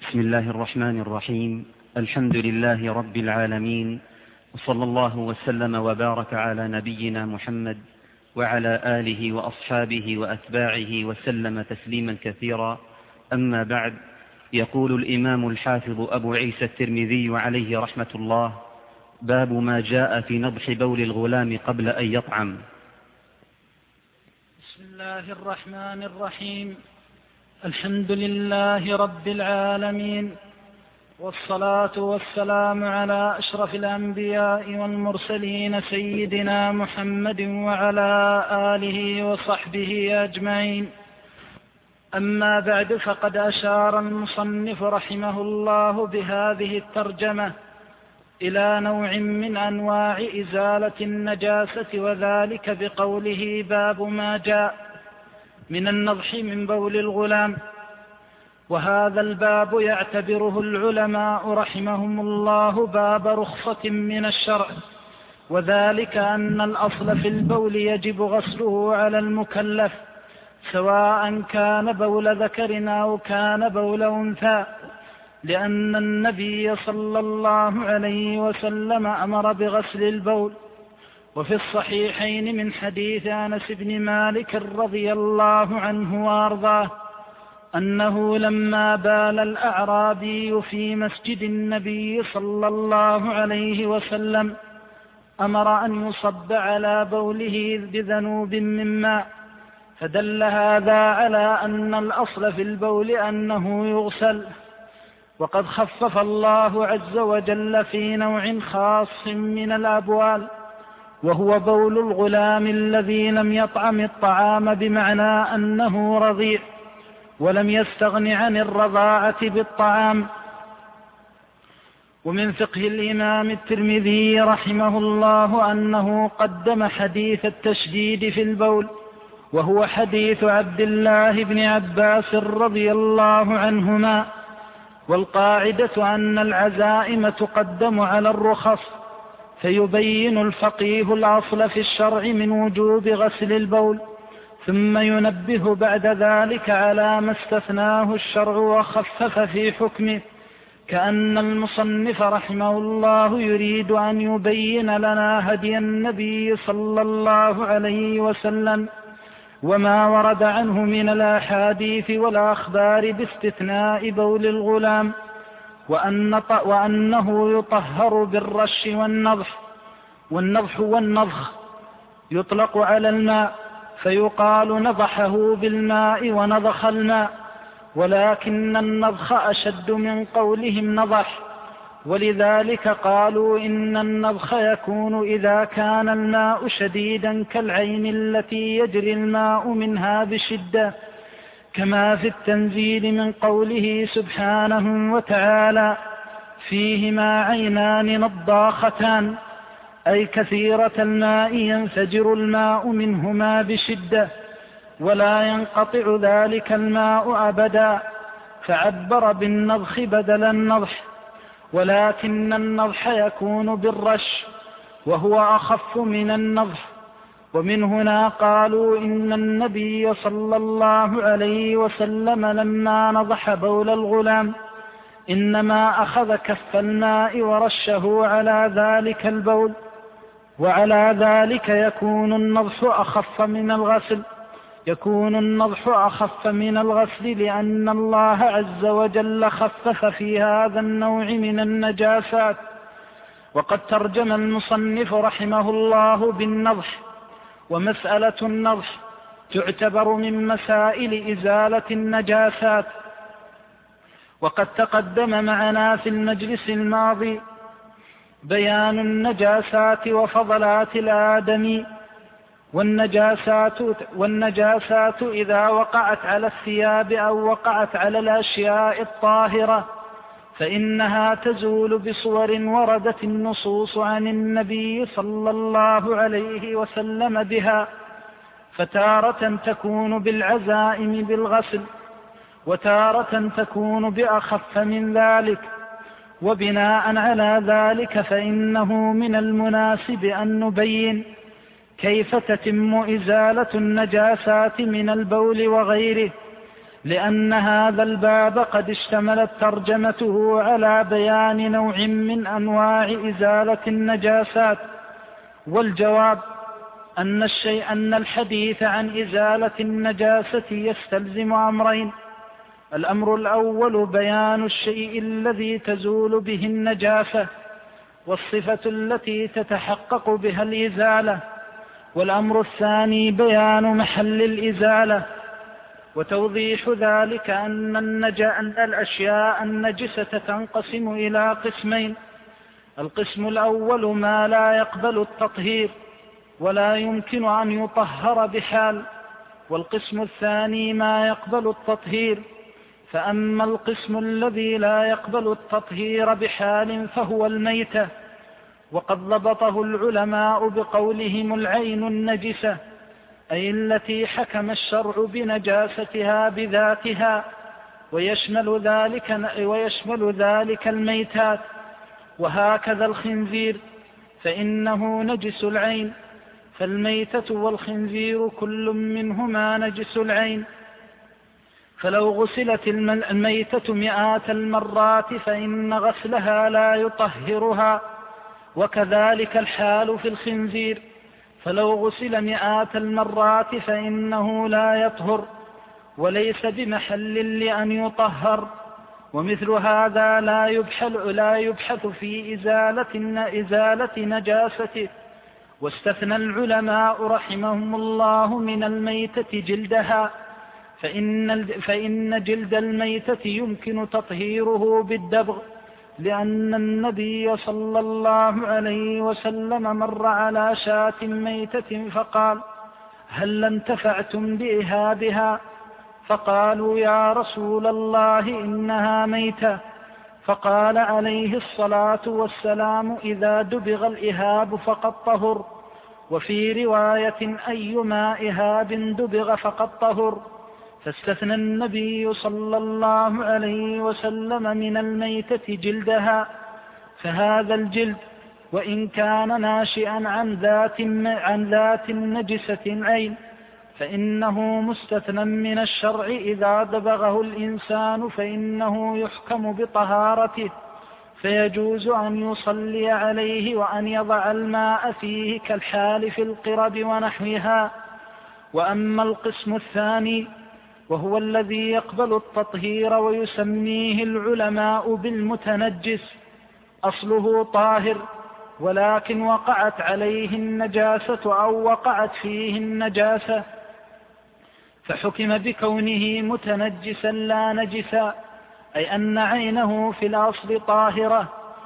بسم الله الرحمن الرحيم. الحمد لله رب العالمين، وصلى الله وسلم وبارك على نبينا محمد وعلى آله وأصحابه وأتباعه وسلم تسليما كثيرا. أما بعد، يقول الإمام الحافظ أبو عيسى الترمذي عليه رحمة الله: باب ما جاء في نضح بول الغلام قبل أن يطعم. بسم الله الرحمن الرحيم. الحمد لله رب العالمين، والصلاة والسلام على أشرف الأنبياء والمرسلين سيدنا محمد وعلى آله وصحبه أجمعين. أما بعد، فقد أشار المصنف رحمه الله بهذه الترجمة إلى نوع من أنواع إزالة النجاسة، وذلك بقوله: باب ما جاء من النضح من بول الغلام. وهذا الباب يعتبره العلماء رحمهم الله باب رخصة من الشرع، وذلك أن الأصل في البول يجب غسله على المكلف، سواء كان بول ذكر أو كان بول أنثى، لأن النبي صلى الله عليه وسلم أمر بغسل البول. وفي الصحيحين من حديث أنس بن مالك رضي الله عنه وأرضاه أنه لما بال الأعرابي في مسجد النبي صلى الله عليه وسلم أمر أن يصب على بوله بذنوب من ماء، فدل هذا على أن الأصل في البول أنه يغسل. وقد خفف الله عز وجل في نوع خاص من الأبوال، وهو بول الغلام الذي لم يطعم الطعام، بمعنى أنه رضيع ولم يستغن عن الرضاعة بالطعام. ومن فقه الإمام الترمذي رحمه الله أنه قدم حديث التشديد في البول، وهو حديث عبد الله بن عباس رضي الله عنهما. والقاعدة أن العزائم تقدم على الرخص، فيبين الفقيه الأصل في الشرع من وجوب غسل البول، ثم ينبه بعد ذلك على ما استثناه الشرع وخفف في حكمه، كأن المصنف رحمه الله يريد أن يبين لنا هدي النبي صلى الله عليه وسلم وما ورد عنه من الأحاديث والأخبار باستثناء بول الغلام، وأنه يطهر بالرش والنضح والنضخ يطلق على الماء، فيقال نضحه بالماء ونضخ الماء، ولكن النضخ أشد من قولهم نضح، ولذلك قالوا إن النضخ يكون إذا كان الماء شديدا كالعين التي يجري الماء منها بشدة، كما في التنزيل من قوله سبحانه وتعالى: فيهما عينان نضاختان، أي كثيرة الماء ينفجر الماء منهما بشدة ولا ينقطع ذلك الماء أبدا، فعبر بالنضخ بدل النضح. ولكن النضح يكون بالرش، وهو أخف من النضح. ومن هنا قالوا إن النبي صلى الله عليه وسلم لما نضح بول الغلام إنما أخذ كف الماء ورشه على ذلك البول، وعلى ذلك يكون النضح أخف من الغسل، لأن الله عز وجل خفف في هذا النوع من النجاسات. وقد ترجم المصنف رحمه الله بالنضح، ومسألة النضح تعتبر من مسائل إزالة النجاسات، وقد تقدم معنا في المجلس الماضي بيان النجاسات وفضلات الآدمي. والنجاسات إذا وقعت على الثياب أو وقعت على الأشياء الطاهرة فإنها تزول بصور وردت النصوص عن النبي صلى الله عليه وسلم بها، فتارة تكون بالعزائم بالغسل، وتارة تكون بأخف من ذلك. وبناء على ذلك فإنه من المناسب أن نبين كيف تتم إزالة النجاسات من البول وغيره، لأن هذا الباب قد اشتملت ترجمته على بيان نوع من أنواع إزالة النجاسات. والجواب أن الحديث عن إزالة النجاسة يستلزم أمرين: الأمر الأول بيان الشيء الذي تزول به النجاسة والصفة التي تتحقق بها الإزالة، والأمر الثاني بيان محل الإزالة. وتوضيح ذلك أن الأشياء النجسة تنقسم إلى قسمين: القسم الأول ما لا يقبل التطهير ولا يمكن أن يطهر بحال، والقسم الثاني ما يقبل التطهير. فأما القسم الذي لا يقبل التطهير بحال فهو الميتة، وقد ضبطه العلماء بقولهم العين النجسة، أي التي حكم الشرع بنجاستها بذاتها، ويشمل ذلك الميتات. وهكذا الخنزير فإنه نجس العين، فالميتة والخنزير كل منهما نجس العين. فلو غسلت الميتة مئات المرات فإن غسلها لا يطهرها، وكذلك الحال في الخنزير، فلو غسل مئات المرات فإنه لا يطهر وليس بمحل لأن يطهر. ومثل هذا لا يبحث في إزالة نجاسته. واستثنى العلماء رحمهم الله من الميتة جلدها، فإن جلد الميتة يمكن تطهيره بالدبغ، لأن النبي صلى الله عليه وسلم مر على شاة ميتة فقال: هل انتفعتم بإهابها؟ فقالوا: يا رسول الله إنها ميتة. فقال عليه الصلاة والسلام: إذا دبغ الإهاب فقد طهر. وفي رواية: أيما إهاب دبغ فقد طهر. فاستثنى النبي صلى الله عليه وسلم من الميتة جلدها. فهذا الجلد وإن كان ناشئا عن ذات نجسة عين فإنه مستثنى من الشرع. إذا دبغه الإنسان فإنه يحكم بطهارته، فيجوز أن يصلي عليه وأن يضع الماء فيه كالحال في القرب ونحوها. وأما القسم الثاني وهو الذي يقبل التطهير ويسميه العلماء بالمتنجس، أصله طاهر ولكن وقعت عليه النجاسة أو وقعت فيه النجاسة، فحكم بكونه متنجسا لا نجسا، أي أن عينه في الأصل طاهرة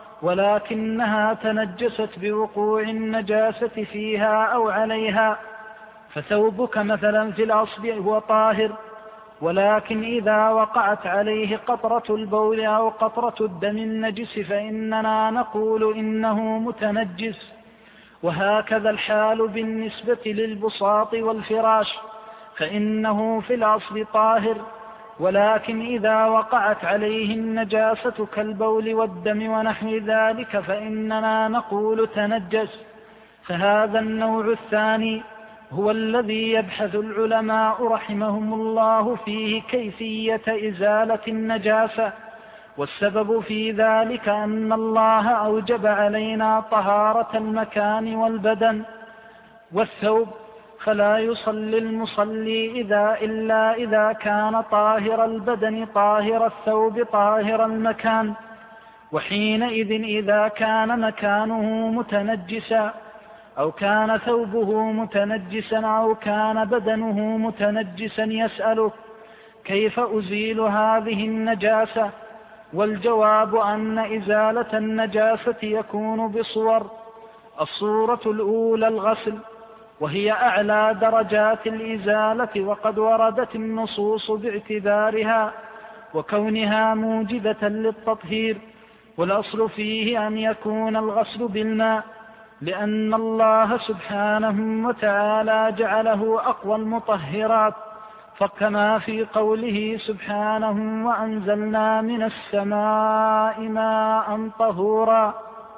ولكنها تنجست بوقوع النجاسة فيها أو عليها. فثوبك مثلا في الأصل هو طاهر، ولكن إذا وقعت عليه قطرة البول أو قطرة الدم النجس فإننا نقول إنه متنجس. وهكذا الحال بالنسبة للبساط والفراش، فإنه في الأصل طاهر، ولكن إذا وقعت عليه النجاسة كالبول والدم ونحو ذلك فإننا نقول تنجس. فهذا النوع الثاني هو الذي يبحث العلماء رحمهم الله فيه كيفية إزالة النجاسة، والسبب في ذلك أن الله أوجب علينا طهارة المكان والبدن والثوب، فلا يصلي المصلي إلا إذا كان طاهر البدن طاهر الثوب طاهر المكان. وحينئذ إذا كان مكانه متنجسا أو كان ثوبه متنجسا أو كان بدنه متنجسا يسأله: كيف أزيل هذه النجاسة؟ والجواب أن إزالة النجاسة يكون بصور. الصورة الأولى الغسل، وهي أعلى درجات الإزالة، وقد وردت النصوص باعتبارها وكونها موجبة للتطهير. والأصل فيه أن يكون الغسل بالماء، لأن الله سبحانه وتعالى جعله أقوى المطهرات، فكما في قوله سبحانه: وأنزلنا من السماء ماء طهورا.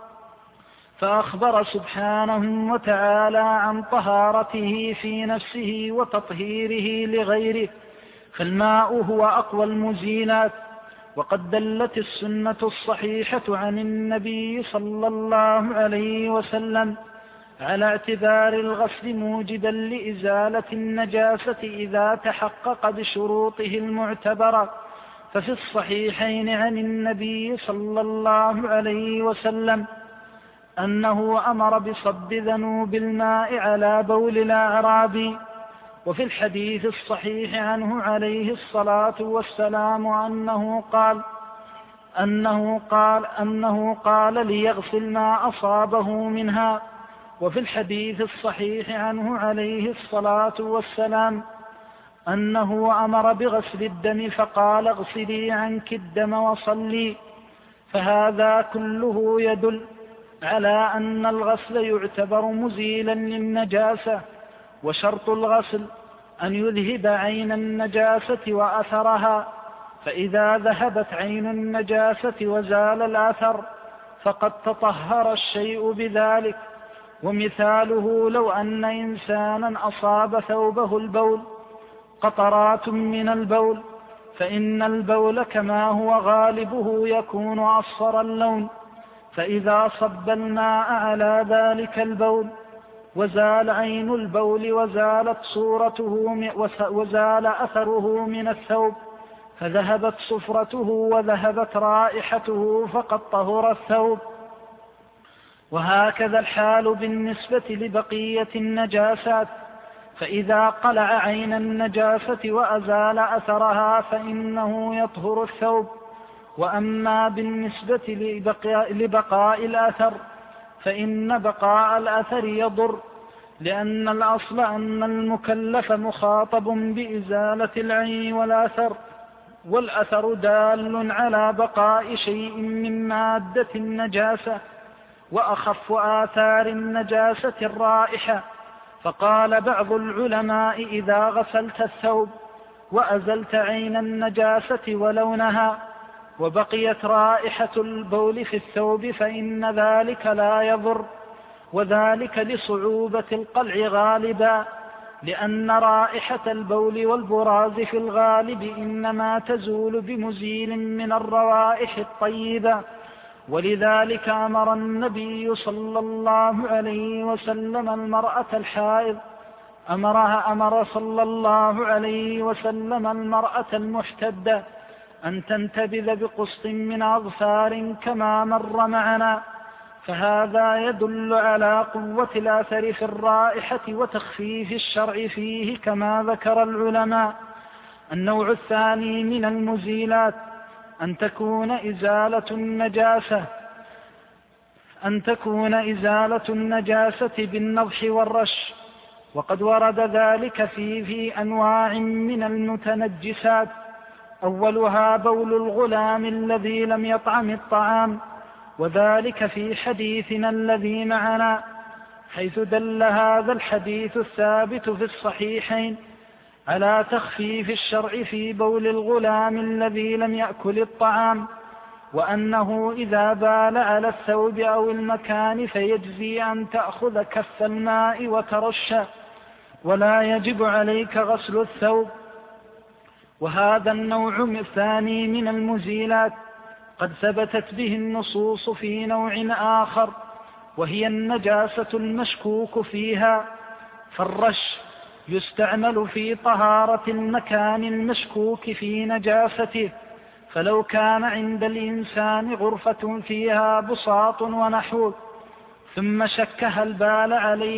فأخبر سبحانه وتعالى عن طهارته في نفسه وتطهيره لغيره، فالماء هو أقوى المزيلات. وقد دلت السنة الصحيحة عن النبي صلى الله عليه وسلم على اعتبار الغسل موجبا لإزالة النجاسة إذا تحقق بشروطه المعتبرة. ففي الصحيحين عن النبي صلى الله عليه وسلم أنه أمر بصب ذنوب الماء على بول الأعرابي. وفي الحديث الصحيح عنه عليه الصلاة والسلام أنه قال ليغسل ما أصابه منها. وفي الحديث الصحيح عنه عليه الصلاة والسلام أنه أمر بغسل الدم فقال اغسلي عنك الدم وصلي. فهذا كله يدل على أن الغسل يعتبر مزيلا للنجاسة. وشرط الغسل أن يذهب عين النجاسة وأثرها، فإذا ذهبت عين النجاسة وزال الأثر فقد تطهر الشيء بذلك. ومثاله لو أن إنسانا أصاب ثوبه البول قطرات من البول، فإن البول كما هو غالبه يكون أصفر اللون، فإذا صب الماء على ذلك البول وزال عين البول وزالت صورته وزال أثره من الثوب فذهبت صفرته وذهبت رائحته فقد طهر الثوب. وهكذا الحال بالنسبة لبقية النجاسات، فإذا قلع عين النجاسة وأزال أثرها فإنه يطهر الثوب. وأما بالنسبة لبقاء الأثر فإن بقاء الأثر يضر، لأن الأصل أن المكلف مخاطب بإزالة العين والأثر، والأثر دال على بقاء شيء من مادة النجاسة. وأخف آثار النجاسة الرائحة، فقال بعض العلماء إذا غسلت الثوب وأزلت عين النجاسة ولونها وبقيت رائحة البول في الثوب فإن ذلك لا يضر، وذلك لصعوبة القلع غالبا، لأن رائحة البول والبراز في الغالب إنما تزول بمزيل من الروائح الطيبة. ولذلك أمر النبي صلى الله عليه وسلم المرأة الحائض أمر صلى الله عليه وسلم المرأة المحتدة أن تنتبذ بقسط من أظفار كما مر معنا. فهذا يدل على قوة الأثر في الرائحة وتخفيف الشرع فيه كما ذكر العلماء. النوع الثاني من المزيلات أن تكون إزالة النجاسة بالنضح والرش، وقد ورد ذلك في أنواع من المتنجسات. أولها بول الغلام الذي لم يطعم الطعام، وذلك في حديثنا الذي معنا، حيث دل هذا الحديث الثابت في الصحيحين على تخفيف الشرع في بول الغلام الذي لم يأكل الطعام، وأنه إذا بال على الثوب أو المكان فيجزي أن تأخذ كف الماء وترش، ولا يجب عليك غسل الثوب. وهذا النوع الثاني من المزيلات قد ثبتت به النصوص في نوع آخر، وهي النجاسة المشكوك فيها. فالرش يستعمل في طهارة المكان المشكوك في نجاسته، فلو كان عند الإنسان غرفة فيها بساط ونحو ثم شك هل بال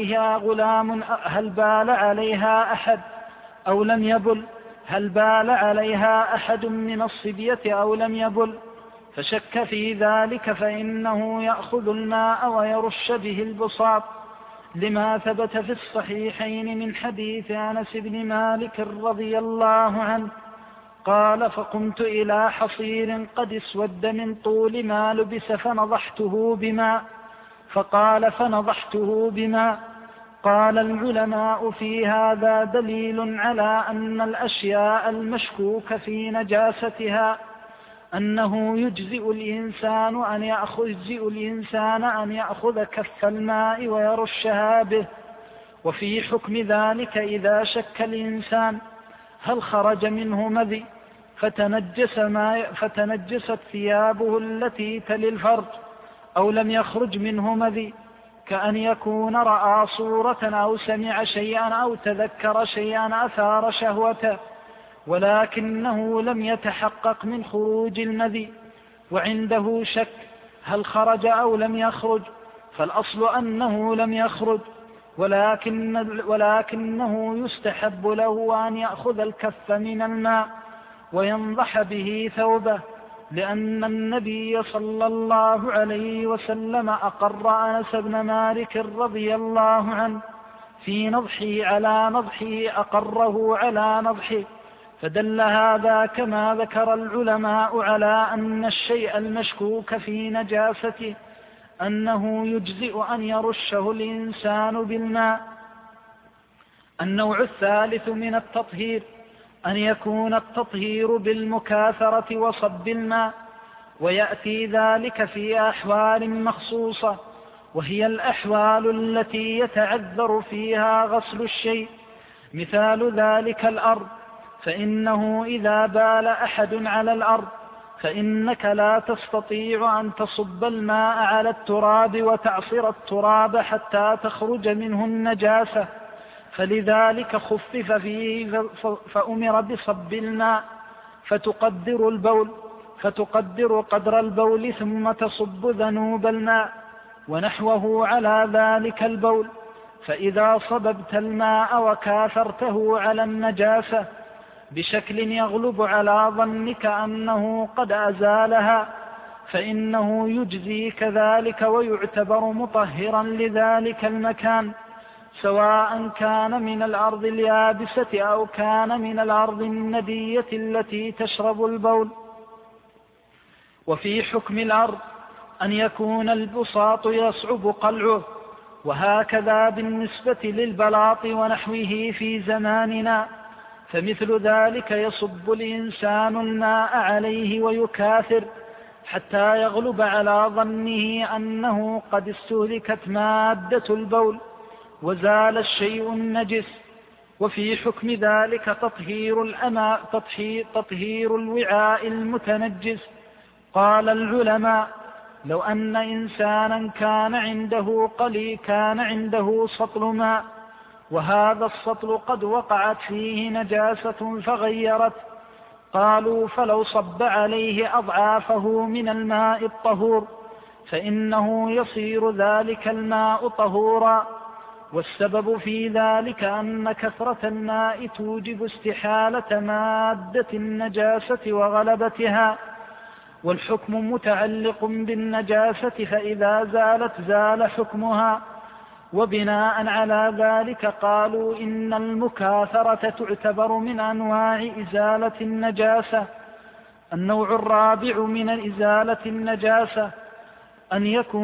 عليها أحد أو لم يبل، هل بال عليها أحد من الصبية أو لم يبل، فشك في ذلك فإنه يأخذ الماء ويرش به البساط، لما ثبت في الصحيحين من حديث أنس بن مالك رضي الله عنه قال: فقمت إلى حصير قد اسود من طول ما لبس فنضحته بماء. قال العلماء في هذا دليل على أن الأشياء المشكوك في نجاستها أنه يجزئ الإنسان أن يأخذ كف الماء ويرشها به. وفي حكم ذلك إذا شك الإنسان هل خرج منه مذي فتنجست ثيابه التي تلي الفرج أو لم يخرج منه مذي، كأن يكون رأى صورة أو سمع شيئا أو تذكر شيئا أثار شهوته ولكنه لم يتحقق من خروج المذي وعنده شك هل خرج أو لم يخرج، فالأصل أنه لم يخرج، ولكنه يستحب له أن يأخذ الكف من الماء وينضح به ثوبه، لأن النبي صلى الله عليه وسلم أقر أنس بن مالك رضي الله عنه في نضحه على نضحه أقره على نضحه، فدل هذا كما ذكر العلماء على أن الشيء المشكوك في نجاسته أنه يجزئ أن يرشه الإنسان بالماء. النوع الثالث من التطهير أن يكون التطهير بالمكاثرة وصب الماء، ويأتي ذلك في أحوال مخصوصة، وهي الأحوال التي يتعذر فيها غسل الشيء، مثال ذلك الأرض، فإنه إذا بال أحد على الأرض فإنك لا تستطيع أن تصب الماء على التراب وتعصر التراب حتى تخرج منه النجاسة، فلذلك خفف فيه فأمر بصب الماء فتقدر قدر البول ثم تصب ذنوب الماء ونحوه على ذلك البول، فإذا صببت الماء وكاثرته على النجاسة بشكل يغلب على ظنك أنه قد أزالها فإنه يجزي كذلك ويعتبر مطهرا لذلك المكان، سواء كان من الأرض اليابسة أو كان من الأرض الندية التي تشرب البول. وفي حكم الأرض أن يكون البساط يصعب قلعه، وهكذا بالنسبة للبلاط ونحوه في زماننا، فمثل ذلك يصب الإنسان الماء عليه ويكاثر حتى يغلب على ظنه أنه قد استهلكت مادة البول وزال الشيء النجس. وفي حكم ذلك تطهير الوعاء المتنجس. قال العلماء: لو أن إنسانا كان عنده سطل ماء، وهذا السطل قد وقعت فيه نجاسة فغيرت، قالوا فلو صب عليه أضعافه من الماء الطهور فإنه يصير ذلك الماء طهورا، والسبب في ذلك أن كثرة الماء توجب استحالة مادة النجاسة وغلبتها، والحكم متعلق بالنجاسة، فإذا زالت زال حكمها. وبناء على ذلك قالوا إن المكاثرة تعتبر من أنواع إزالة النجاسة. النوع الرابع من إزالة النجاسة أن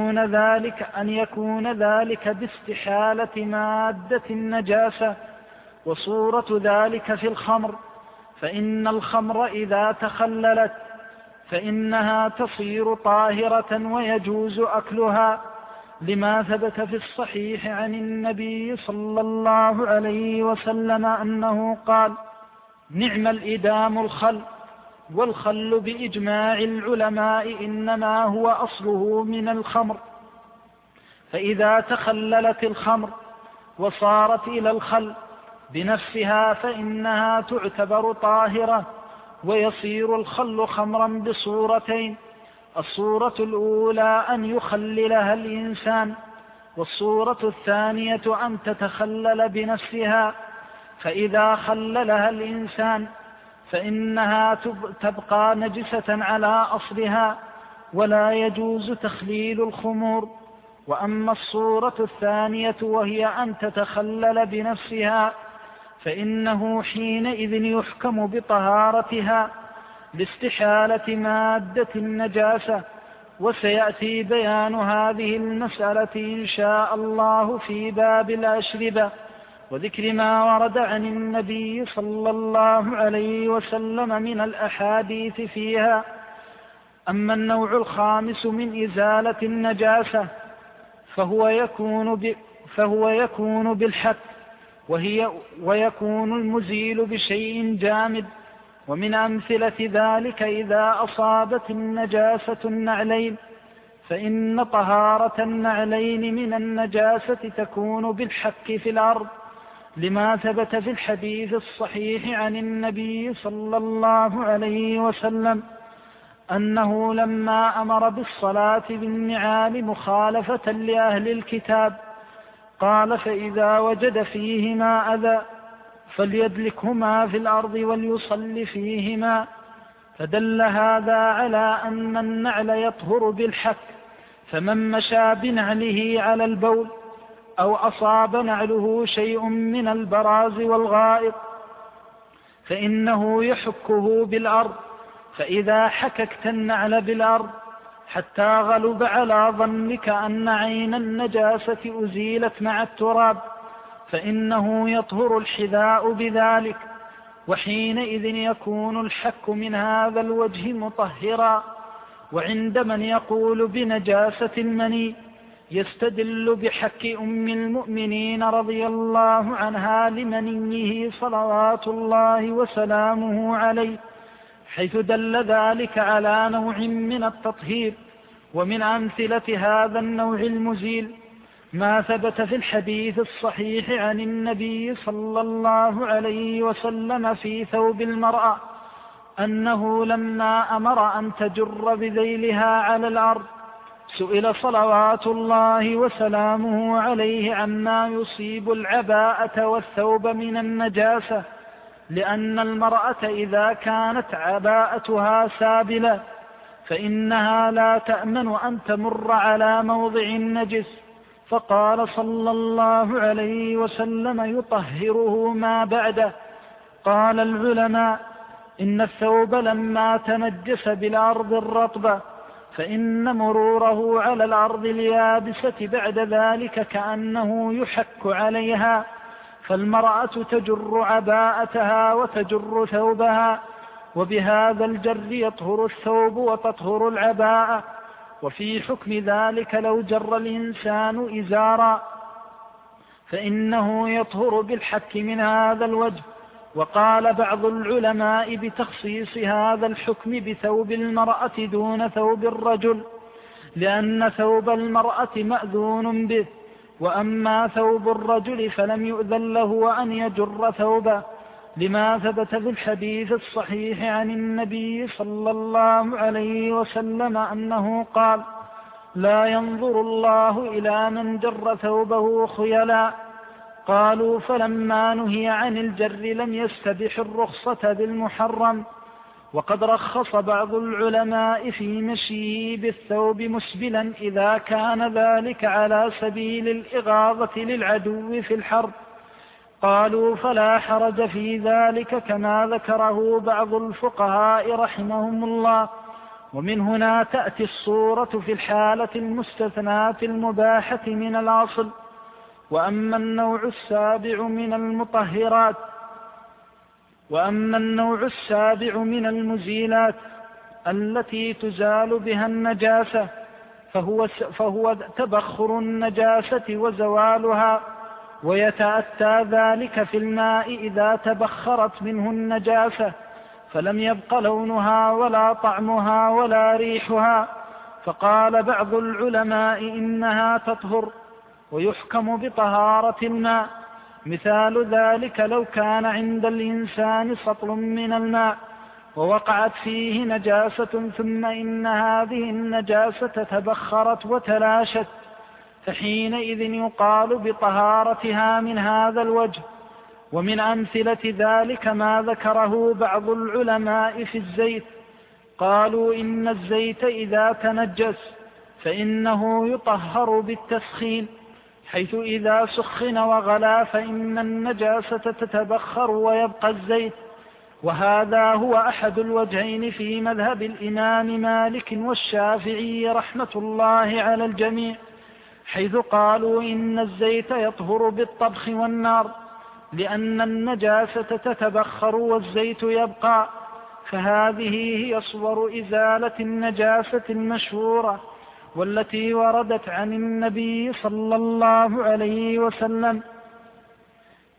يكون ذلك باستحالة مادة النجاسة، وصورة ذلك في الخمر، فإن الخمر إذا تخللت فإنها تصير طاهرة ويجوز أكلها، لما ثبت في الصحيح عن النبي صلى الله عليه وسلم أنه قال: نعم الإدام الخل، والخل بإجماع العلماء إنما هو أصله من الخمر، فإذا تخللت الخمر وصارت إلى الخل بنفسها فإنها تعتبر طاهرة، ويصير الخل خمرا بصورتين: الصورة الأولى أن يخللها الإنسان، والصورة الثانية أن تتخلل بنفسها، فإذا خللها الإنسان فإنها تبقى نجسة على أصلها ولا يجوز تخليل الخمور. وأما الصورة الثانية وهي أن تتخلل بنفسها فإنه حينئذ يحكم بطهارتها لاستحالة مادة النجاسة، وسيأتي بيان هذه المسألة إن شاء الله في باب الأشربة وذكر ما ورد عن النبي صلى الله عليه وسلم من الأحاديث فيها. أما النوع الخامس من إزالة النجاسة فهو يكون بالحك، ويكون المزيل بشيء جامد. ومن أمثلة ذلك إذا أصابت النجاسة النعلين، فإن طهارة النعلين من النجاسة تكون بالحك في الأرض، لما ثبت في الحديث الصحيح عن النبي صلى الله عليه وسلم أنه لما أمر بالصلاة بالنعال مخالفة لأهل الكتاب قال: فإذا وجد فيهما أذى فليدلكهما في الأرض وليصل فيهما. فدل هذا على أن النعل يطهر بالحك، فمن مشى بنعله على البول أو أصاب نعله شيء من البراز والغائط فإنه يحكه بالأرض. فإذا حككت النعل بالأرض حتى غلب على ظنك أن عين النجاسة أزيلت مع التراب فإنه يطهر الحذاء بذلك، وحينئذ يكون الحك من هذا الوجه مطهرا. وعند من يقول بنجاسة المني يستدل بحك أم المؤمنين رضي الله عنها لمنيه صلوات الله وسلامه عليه، حيث دل ذلك على نوع من التطهير. ومن أمثلة هذا النوع المزيل ما ثبت في الحديث الصحيح عن النبي صلى الله عليه وسلم في ثوب المرأة أنه لما أمر أن تجر بذيلها على الأرض سئل صلوات الله وسلامه عليه عما يصيب العباءة والثوب من النجاسة، لأن المرأة إذا كانت عباءتها سابلة فإنها لا تأمن أن تمر على موضع النجس، فقال صلى الله عليه وسلم: يطهره ما بعده. قال العلماء: إن الثوب لما تنجس بالأرض الرطبة فإن مروره على الأرض اليابسة بعد ذلك كأنه يحك عليها، فالمرأة تجر عباءتها وتجر ثوبها، وبهذا الجر يطهر الثوب وتطهر العباءة. وفي حكم ذلك لو جر الإنسان إزارا فإنه يطهر بالحك من هذا الوجه. وقال بعض العلماء بتخصيص هذا الحكم بثوب المرأة دون ثوب الرجل، لأن ثوب المرأة مأذون به، وأما ثوب الرجل فلم يؤذن له أن يجر ثوبه، لما ثبت في الحديث الصحيح عن النبي صلى الله عليه وسلم أنه قال: لا ينظر الله إلى من جر ثوبه خيلا. قالوا: فلما نهي عن الجر لم يستبح الرخصة بالمحرم. وقد رخص بعض العلماء في مشيه بالثوب مسبلا إذا كان ذلك على سبيل الإغاظة للعدو في الحرب. قالوا: فلا حرج في ذلك كما ذكره بعض الفقهاء رحمهم الله. ومن هنا تأتي الصورة في الحالة المستثناة المباحة من الأصل. وأما النوع السابع من المزيلات التي تزال بها النجاسة فهو تبخر النجاسة وزوالها، ويتأتى ذلك في الماء إذا تبخرت منه النجاسة فلم يبق لونها ولا طعمها ولا ريحها. فقال بعض العلماء إنها تطهر ويحكم بطهارة الماء. مثال ذلك لو كان عند الإنسان سطل من الماء ووقعت فيه نجاسة ثم إن هذه النجاسة تبخرت وتلاشت، فحينئذ يقال بطهارتها من هذا الوجه. ومن أمثلة ذلك ما ذكره بعض العلماء في الزيت. قالوا: إن الزيت إذا تنجس فإنه يطهر بالتسخين، حيث إذا سخن وغلا فإن النجاسة تتبخر ويبقى الزيت. وهذا هو أحد الوجهين في مذهب الإمام مالك والشافعي رحمة الله على الجميع، حيث قالوا إن الزيت يطهر بالطبخ والنار لأن النجاسة تتبخر والزيت يبقى. فهذه هي صور إزالة النجاسة المشهورة والتي وردت عن النبي صلى الله عليه وسلم،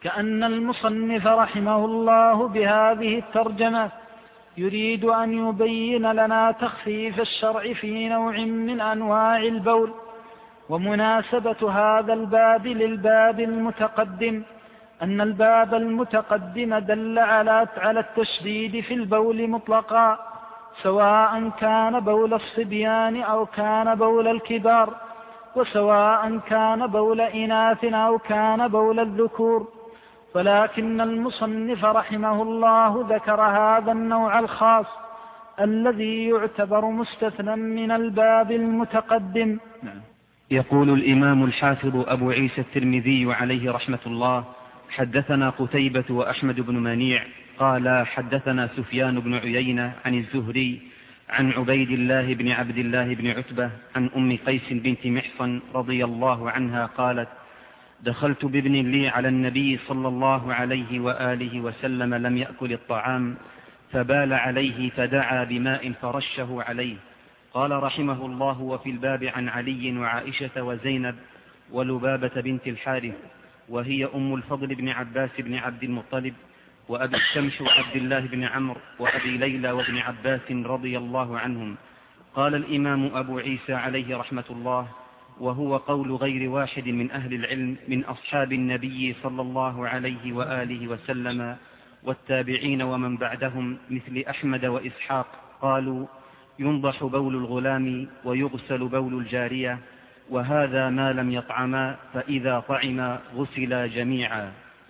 كأن المصنف رحمه الله بهذه الترجمة يريد أن يبين لنا تخفيف الشرع في نوع من أنواع البول، ومناسبة هذا الباب للباب المتقدم أن الباب المتقدم دل على التشديد في البول مطلقا، سواء كان بول الصبيان أو كان بول الكبار، وسواء كان بول إناث أو كان بول الذكور. ولكن المصنف رحمه الله ذكر هذا النوع الخاص الذي يعتبر مستثنى من الباب المتقدم. يقول الإمام الحافظ أبو عيسى الترمذي عليه رحمة الله: حدثنا قتيبة وأحمد بن منيع قال حدثنا سفيان بن عيينة عن الزهري عن عبيد الله بن عبد الله بن عتبة عن أم قيس بنت محصن رضي الله عنها قالت: دخلت بابن لي على النبي صلى الله عليه وآله وسلم لم يأكل الطعام، فبال عليه فدعا بماء فرشه عليه. قال رحمه الله: وفي الباب عن علي وعائشة وزينب ولبابة بنت الحارث وهي أم الفضل بن عباس بن عبد المطلب وأبي الشمش وعبد الله بن عمرو وأبي ليلى وابن عباس رضي الله عنهم. قال الإمام أبو عيسى عليه رحمة الله: وهو قول غير واحد من أهل العلم من أصحاب النبي صلى الله عليه وآله وسلم والتابعين ومن بعدهم مثل أحمد وإسحاق، قالوا: ينضح بول الغلام ويغسل بول الجارية، وهذا ما لم يطعما، فإذا طعما غسلا جميعا.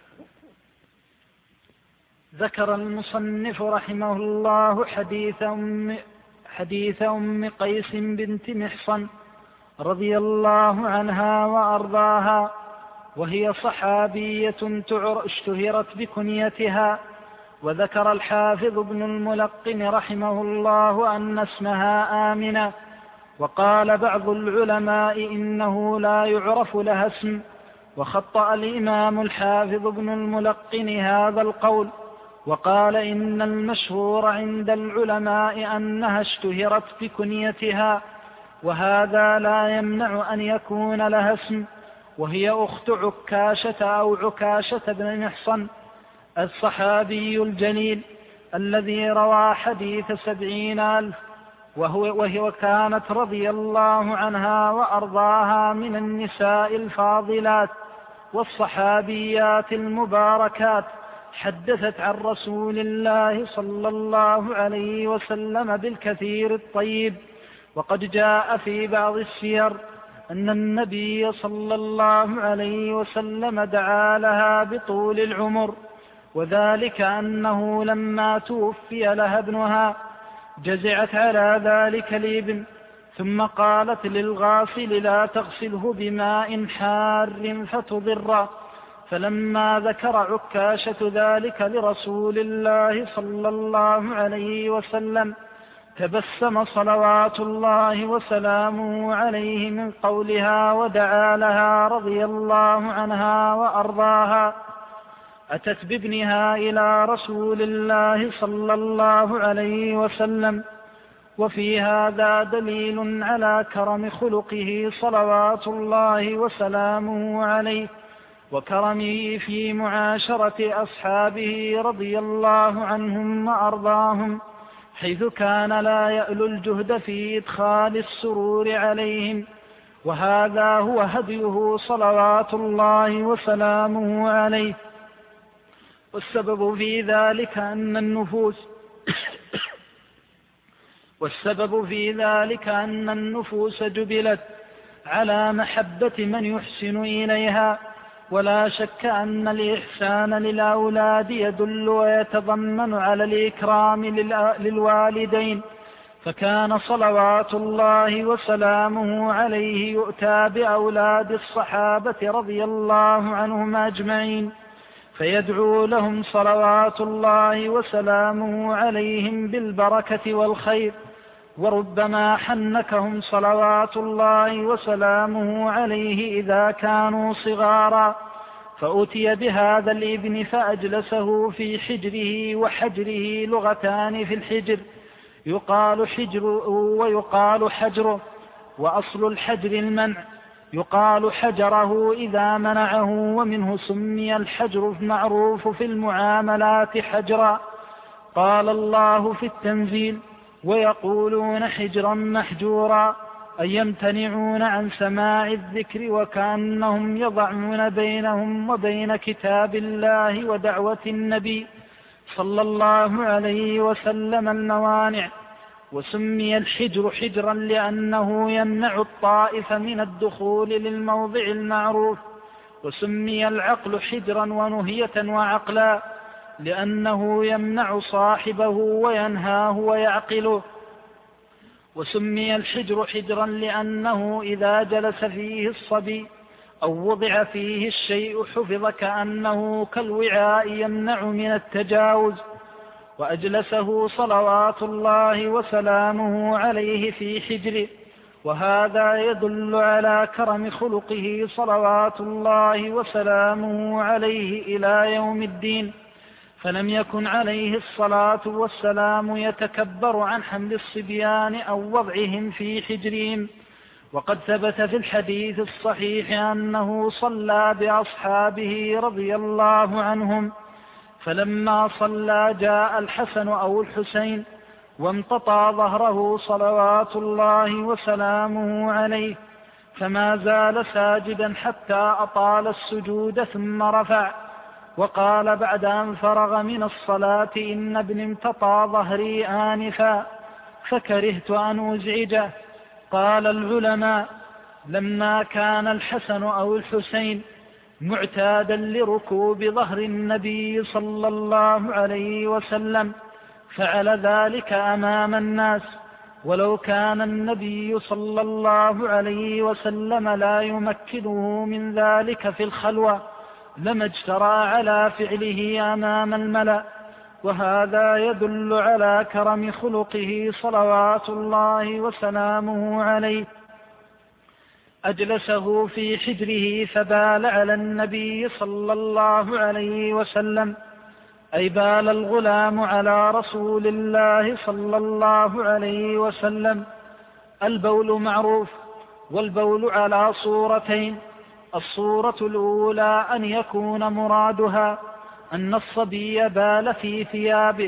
ذكر المصنف رحمه الله حديث أم قيس بنت محصن رضي الله عنها وأرضاها، وهي صحابية اشتهرت بكنيتها. وذكر الحافظ ابن الملقن رحمه الله أن اسمها آمنة، وقال بعض العلماء إنه لا يعرف لها اسم، وخطأ الإمام الحافظ ابن الملقن هذا القول، وقال إن المشهور عند العلماء أنها اشتهرت بكنيتها، وهذا لا يمنع أن يكون لها اسم، وهي أخت عكاشة أو عكاشة بن محصن الصحابي الجليل الذي روى حديث 70,000، وهي كانت رضي الله عنها وأرضاها من النساء الفاضلات والصحابيات المباركات، حدثت عن رسول الله صلى الله عليه وسلم بالكثير الطيب. وقد جاء في بعض السير أن النبي صلى الله عليه وسلم دعا لها بطول العمر، وذلك أنه لما توفي لها ابنها جزعت على ذلك الابن، ثم قالت للغاسل: لا تغسله بماء حار فتضر. فلما ذكر عكاشة ذلك لرسول الله صلى الله عليه وسلم تبسم صلوات الله وسلامه عليه من قولها، ودعا لها رضي الله عنها وأرضاها. أتت بابنها إلى رسول الله صلى الله عليه وسلم، وفي هذا دليل على كرم خلقه صلوات الله وسلامه عليه، وكرمه في معاشرة أصحابه رضي الله عنهم وأرضاهم، حيث كان لا يألو الجهد في إدخال السرور عليهم، وهذا هو هديه صلوات الله وسلامه عليه. والسبب في ذلك أن النفوس جبلت على محبة من يحسن إليها، ولا شك أن الإحسان للأولاد يدل ويتضمن على الإكرام للوالدين، فكان صلوات الله وسلامه عليه يؤتى بأولاد الصحابة رضي الله عنهم أجمعين فيدعو لهم صلوات الله وسلامه عليهم بالبركة والخير، وربما حنكهم صلوات الله وسلامه عليه إذا كانوا صغارا، فأتي بهذا الابن فأجلسه في حجره، وحجره لغتان في الحجر، يقال حجر ويقال حجر، وأصل الحجر المنع، يقال حجره إذا منعه، ومنه سمي الحجر المعروف في المعاملات حجرا. قال الله في التنزيل: ويقولون حجرا محجورا، أي يمتنعون عن سماع الذكر، وكأنهم يضعون بينهم وبين كتاب الله ودعوة النبي صلى الله عليه وسلم الموانع. وسمي الحجر حجرا لأنه يمنع الطائف من الدخول للموضع المعروف. وسمي العقل حجرا ونهية وعقلا لأنه يمنع صاحبه وينهاه ويعقله. وسمي الحجر حجرا لأنه إذا جلس فيه الصبي أو وضع فيه الشيء حفظ، كأنه كالوعاء يمنع من التجاوز. وأجلسه صلوات الله وسلامه عليه في حجره، وهذا يدل على كرم خلقه صلوات الله وسلامه عليه إلى يوم الدين. فلم يكن عليه الصلاة والسلام يتكبر عن حمل الصبيان أو وضعهم في حجرهم. وقد ثبت في الحديث الصحيح أنه صلى بأصحابه رضي الله عنهم، فلما صلى جاء الحسن أو الحسين وامتطى ظهره صلوات الله وسلامه عليه، فما زال ساجدا حتى أطال السجود ثم رفع، وقال بعد أن فرغ من الصلاة: إن ابن امتطى ظهري آنفا فكرهت أن أزعجه. قال العلماء: لما كان الحسن أو الحسين معتادا لركوب ظهر النبي صلى الله عليه وسلم فعل ذلك أمام الناس، ولو كان النبي صلى الله عليه وسلم لا يمكنه من ذلك في الخلوة لما اجترى على فعله أمام الملأ. وهذا يدل على كرم خلقه صلوات الله وسلامه عليه. أجلسه في حجره فبال على النبي صلى الله عليه وسلم، أي بال الغلام على رسول الله صلى الله عليه وسلم. البول معروف، والبول على صورتين: الصورة الأولى أن يكون مرادها أن الصبي بال في ثيابه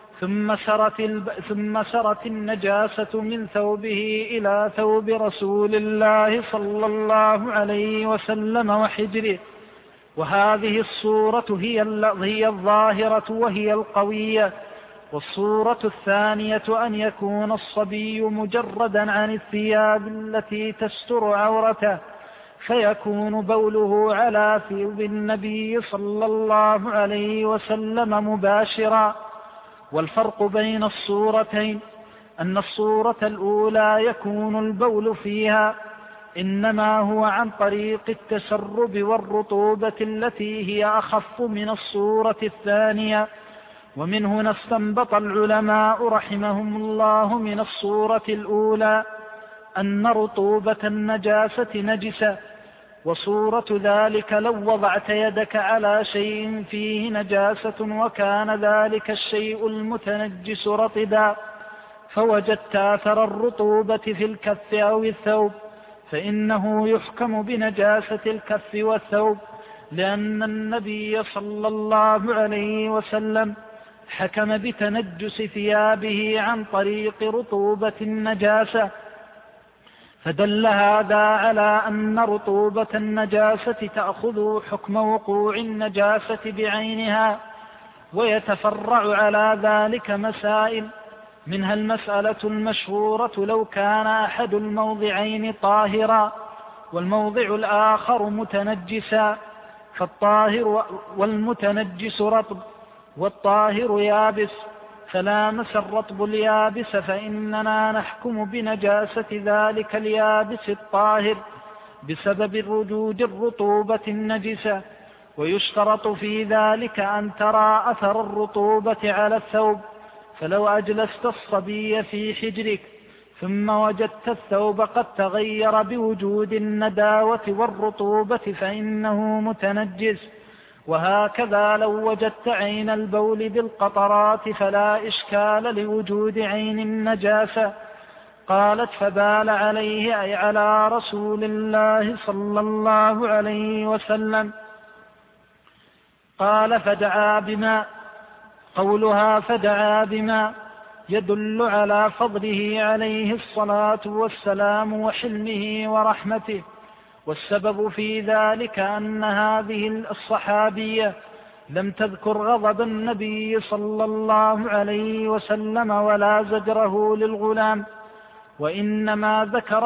ثم سرت النجاسة من ثوبه إلى ثوب رسول الله صلى الله عليه وسلم وحجره، وهذه الصورة هي الظاهرة وهي القوية. والصورة الثانية أن يكون الصبي مجردا عن الثياب التي تستر عورته، فيكون بوله على ثوب النبي صلى الله عليه وسلم مباشرا. والفرق بين الصورتين أن الصورة الأولى يكون البول فيها إنما هو عن طريق التسرب والرطوبة التي هي أخف من الصورة الثانية. ومن هنا استنبط العلماء رحمهم الله من الصورة الأولى أن رطوبة النجاسة نجسة. وصورة ذلك لو وضعت يدك على شيء فيه نجاسة وكان ذلك الشيء المتنجس رطبا فوجدت أثر الرطوبة في الكف أو الثوب، فإنه يحكم بنجاسة الكف والثوب، لأن النبي صلى الله عليه وسلم حكم بتنجس ثيابه عن طريق رطوبة النجاسة. فدل هذا على أن رطوبة النجاسة تأخذ حكم وقوع النجاسة بعينها. ويتفرع على ذلك مسائل، منها المسألة المشهورة: لو كان أحد الموضعين طاهرا والموضع الآخر متنجسا فالطاهر والمتنجس رطب والطاهر يابس، فلامس الرطب اليابس فإننا نحكم بنجاسة ذلك اليابس الطاهر بسبب وجود الرطوبة النجسة. ويشترط في ذلك أن ترى أثر الرطوبة على الثوب، فلو أجلست الصبي في حجرك ثم وجدت الثوب قد تغير بوجود النداوة والرطوبة فإنه متنجس. وهكذا لو وجدت عين البول بالقطرات فلا إشكال لوجود عين النجاسة. قالت فبال عليه أي على رسول الله صلى الله عليه وسلم. قال فدعا بماء. قولها فدعا بماء يدل على فضله عليه الصلاة والسلام وحلمه ورحمته، والسبب في ذلك أن هذه الصحابية لم تذكر غضب النبي صلى الله عليه وسلم ولا زجره للغلام، وإنما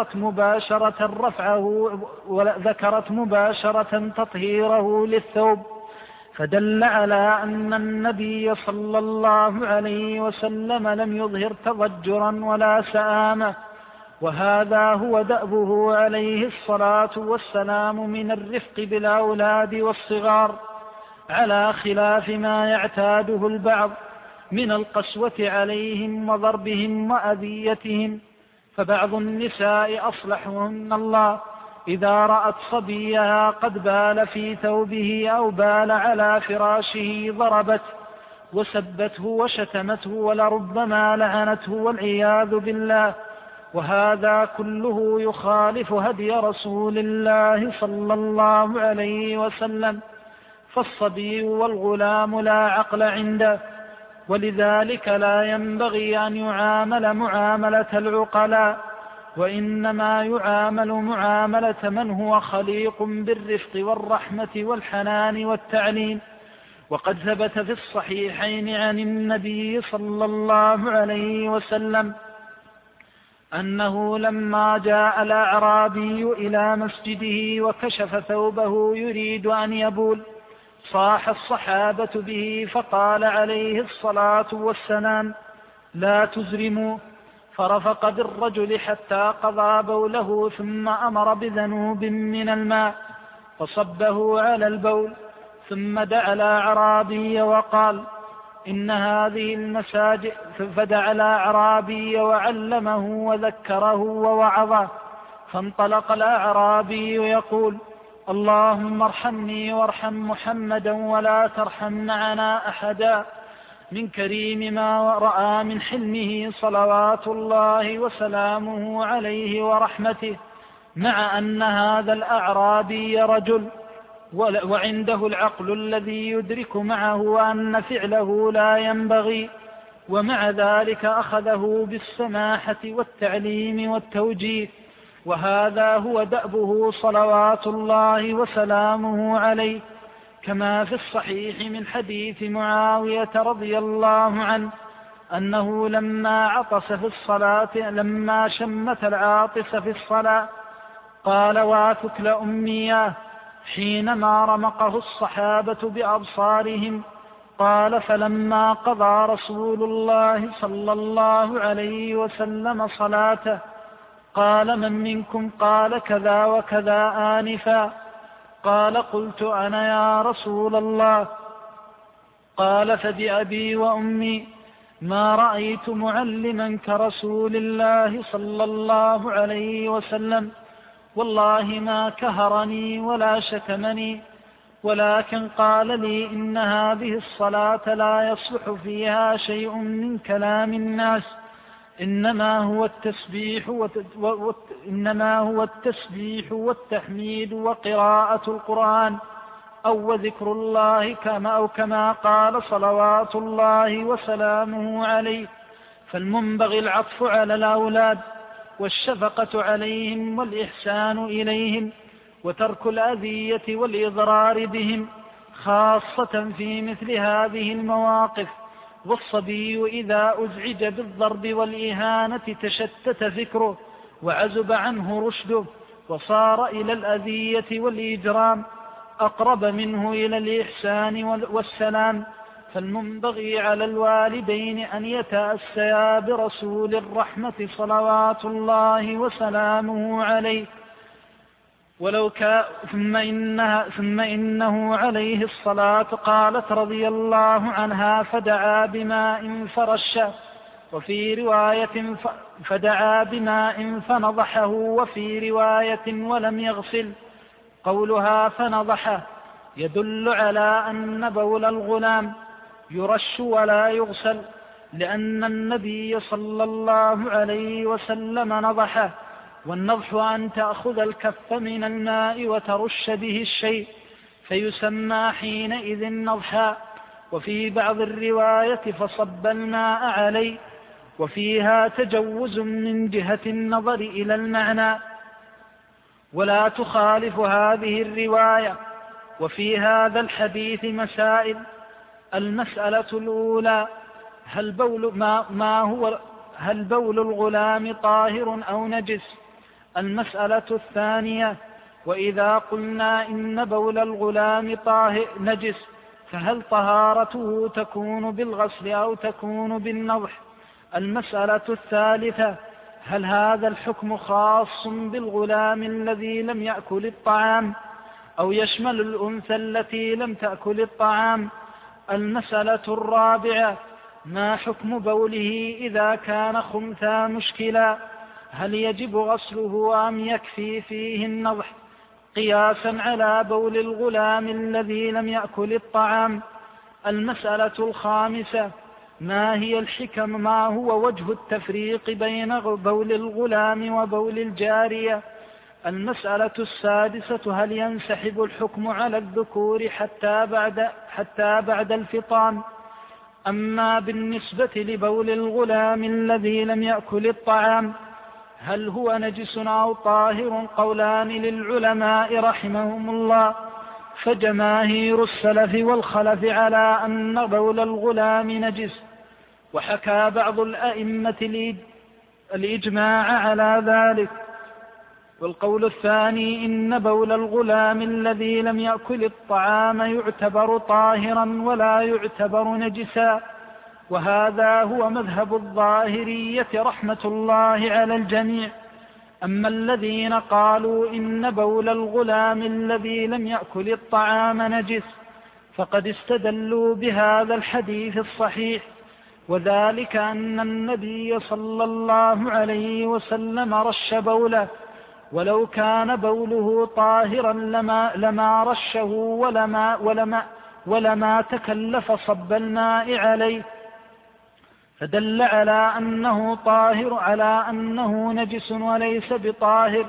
ذكرت مباشرة تطهيره للثوب، فدل على أن النبي صلى الله عليه وسلم لم يظهر تضجرا ولا سآمة، وهذا هو دأبه عليه الصلاة والسلام من الرفق بالأولاد والصغار، على خلاف ما يعتاده البعض من القسوة عليهم وضربهم وأذيتهم. فبعض النساء أصلحهن الله إذا رأت صبيها قد بال في ثوبه أو بال على فراشه ضربته وسبته وشتمته ولربما لعنته والعياذ بالله، وهذا كله يخالف هدي رسول الله صلى الله عليه وسلم، فالصبي والغلام لا عقل عنده، ولذلك لا ينبغي أن يعامل معاملة العقلاء، وإنما يعامل معاملة من هو خليق بالرفق والرحمة والحنان والتعليم. وقد ثبت في الصحيحين عن النبي صلى الله عليه وسلم أنه لما جاء الأعرابي إلى مسجده وكشف ثوبه يريد أن يبول صاح الصحابة به، فقال عليه الصلاة والسلام لا تزرموا، فرفق بالرجل حتى قضى بوله، ثم أمر بذنوب من الماء فصبه على البول، ثم دعا الأعرابي وقال إن هذه المساجد، فدعا الأعرابي وعلمه وذكره ووعظه، فانطلق الأعرابي يقول اللهم ارحمني وارحم محمدا ولا ترحم معنا أحدا، من كريم ما رأى من حلمه صلوات الله وسلامه عليه ورحمته، مع أن هذا الأعرابي رجل وعنده العقل الذي يدرك معه أن فعله لا ينبغي، ومع ذلك أخذه بالسماحة والتعليم والتوجيه، وهذا هو دأبه صلوات الله وسلامه عليه، كما في الصحيح من حديث معاوية رضي الله عنه أنه لما شمت العاطس في الصلاة قال واثكل أمياه، حينما رمقه الصحابة بأبصارهم. قال فلما قضى رسول الله صلى الله عليه وسلم صلاته قال من منكم؟ قال كذا وكذا آنفا. قال قلت أنا يا رسول الله. قال فبأبي وأمي ما رأيت معلما كرسول الله صلى الله عليه وسلم، والله ما كهرني ولا شتمني، ولكن قال لي إن هذه الصلاة لا يصلح فيها شيء من كلام الناس، إنما هو التسبيح والتحميد وقراءة القرآن أو ذكر الله كما قال صلوات الله وسلامه عليه. فالمنبغي العطف على الأولاد والشفقة عليهم والإحسان إليهم وترك الأذية والإضرار بهم، خاصة في مثل هذه المواقف. والصبي إذا أزعج بالضرب والإهانة تشتت فكره وعزب عنه رشده، وصار إلى الأذية والإجرام أقرب منه إلى الإحسان والسلام. فالمنبغي على الوالدين أن يتأسيا برسول الرحمة صلوات الله وسلامه عليه. ثم إنه عليه الصلاة قالت رضي الله عنها فدعا بماء فرشه، وفي رواية فدعا بماء فنضحه، وفي رواية ولم يغسل. قولها فنضحه يدل على أن بول الغلام يرش ولا يغسل، لأن النبي صلى الله عليه وسلم نضحه، والنضح أن تأخذ الكف من الماء وترش به الشيء فيسمى حينئذ نضحا. وفي بعض الرواية فصب الماء عليه، وفيها تجوز من جهة النظر إلى المعنى، ولا تخالف هذه الرواية. وفي هذا الحديث مسائل. المسألة الأولى: هل بول الغلام طاهر أو نجس؟ المسألة الثانية: وإذا قلنا إن بول الغلام طاهر نجس فهل طهارته تكون بالغسل أو تكون بالنضح؟ المسألة الثالثة: هل هذا الحكم خاص بالغلام الذي لم يأكل الطعام أو يشمل الأنثى التي لم تأكل الطعام؟ المسألة الرابعة: ما حكم بوله إذا كان خنثى مشكلا؟ هل يجب غسله أم يكفي فيه النضح قياسا على بول الغلام الذي لم يأكل الطعام؟ المسألة الخامسة: ما هي الحكم؟ ما هو وجه التفريق بين بول الغلام وبول الجارية؟ المسألة السادسة: هل ينسحب الحكم على الذكور حتى بعد الفطام؟ أما بالنسبة لبول الغلام الذي لم يأكل الطعام هل هو نجس أو طاهر؟ قولان للعلماء رحمهم الله، فجماهير السلف والخلف على أن بول الغلام نجس، وحكى بعض الأئمة الإجماع على ذلك. والقول الثاني: إن بول الغلام الذي لم يأكل الطعام يعتبر طاهرا ولا يعتبر نجسا، وهذا هو مذهب الظاهرية رحمة الله على الجميع. أما الذين قالوا إن بول الغلام الذي لم يأكل الطعام نجس فقد استدلوا بهذا الحديث الصحيح، وذلك أن النبي صلى الله عليه وسلم رش بوله، ولو كان بوله طاهرا لما رشه ولما تكلف صب الماء عليه، فدل على أنه طاهر على أنه نجس وليس بطاهر.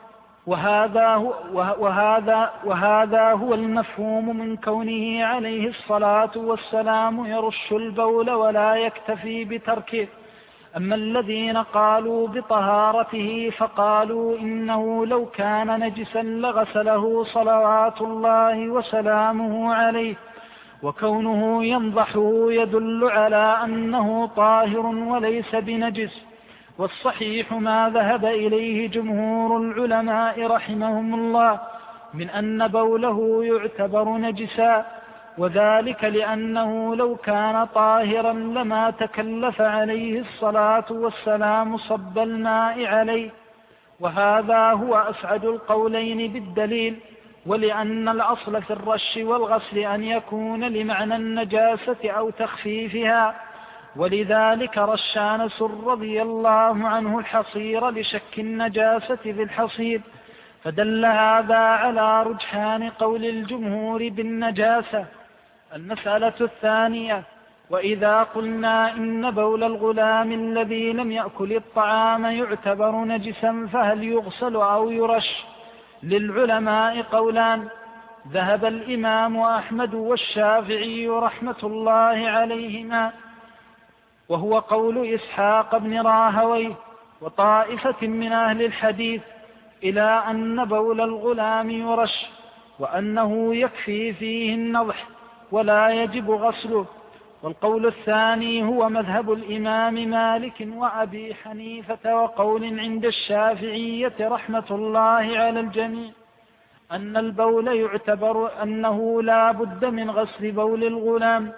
وهذا هو المفهوم من كونه عليه الصلاة والسلام يرش البول ولا يكتفي بتركه. أما الذين قالوا بطهارته فقالوا إنه لو كان نجسا لغسله صلوات الله وسلامه عليه، وكونه ينضحه يدل على أنه طاهر وليس بنجس. والصحيح ما ذهب إليه جمهور العلماء رحمهم الله من أن بوله يعتبر نجسا، وذلك لأنه لو كان طاهرا لما تكلف عليه الصلاة والسلام صب الماء عليه، وهذا هو أسعد القولين بالدليل. ولأن الأصل في الرش والغسل أن يكون لمعنى النجاسة أو تخفيفها، ولذلك رش أنس رضي الله عنه الحصير لشك النجاسة في الحصير، فدل هذا على رجحان قول الجمهور بالنجاسة. المسألة الثانية: وإذا قلنا إن بول الغلام الذي لم يأكل الطعام يعتبر نجسا فهل يغسل أو يرش؟ للعلماء قولان: ذهب الإمام أحمد والشافعي رحمة الله عليهما، وهو قول إسحاق بن راهويه وطائفة من أهل الحديث، إلى أن بول الغلام يرش، وأنه يكفي فيه النضح ولا يجب غسله. والقول الثاني هو مذهب الإمام مالك وأبي حنيفة وقول عند الشافعية رحمة الله على الجميع، أن البول يعتبر أنه لا بد من غسل بول الغلام.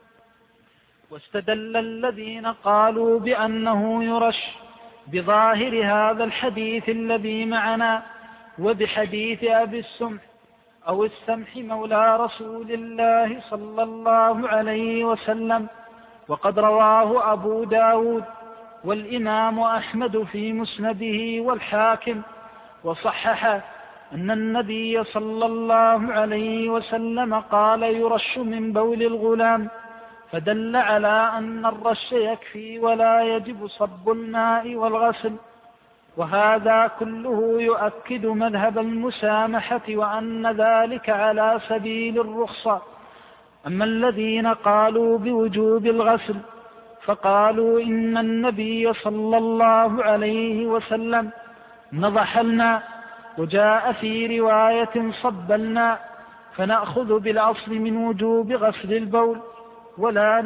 واستدل الذين قالوا بأنه يرش بظاهر هذا الحديث الذي معنا وبحديث أبي السمح أو السمح مولى رسول الله صلى الله عليه وسلم، وقد رواه أبو داود والإمام أحمد في مسنده والحاكم، وصحح أن النبي صلى الله عليه وسلم قال: يرش من بول الغلام، فدل على أن الرش يكفي ولا يجب صب الماء والغسل. وهذا كله يؤكد مذهب المسامحة وأن ذلك على سبيل الرخصة. أما الذين قالوا بوجوب الغسل فقالوا إن النبي صلى الله عليه وسلم نضح الماء، وجاء في رواية صب الماء، فنأخذ بالأصل من وجوب غسل البول ولا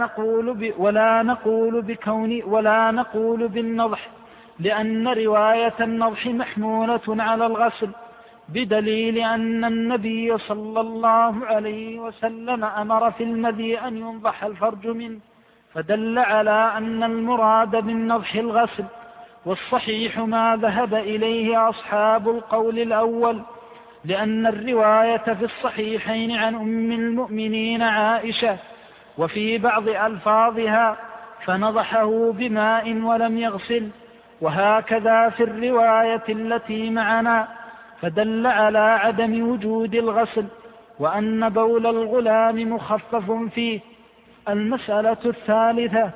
نقول بالنضح، لأن رواية النضح محمولة على الغسل، بدليل أن النبي صلى الله عليه وسلم أمر في المذي أن ينضح الفرج منه، فدل على أن المراد بالنضح الغسل. والصحيح ما ذهب إليه أصحاب القول الأول، لأن الرواية في الصحيحين عن أم المؤمنين عائشة وفي بعض ألفاظها فنضحه بماء ولم يغسل، وهكذا في الرواية التي معنا، فدل على عدم وجود الغسل وأن بول الغلام مخفف فيه. المسألة الثالثة: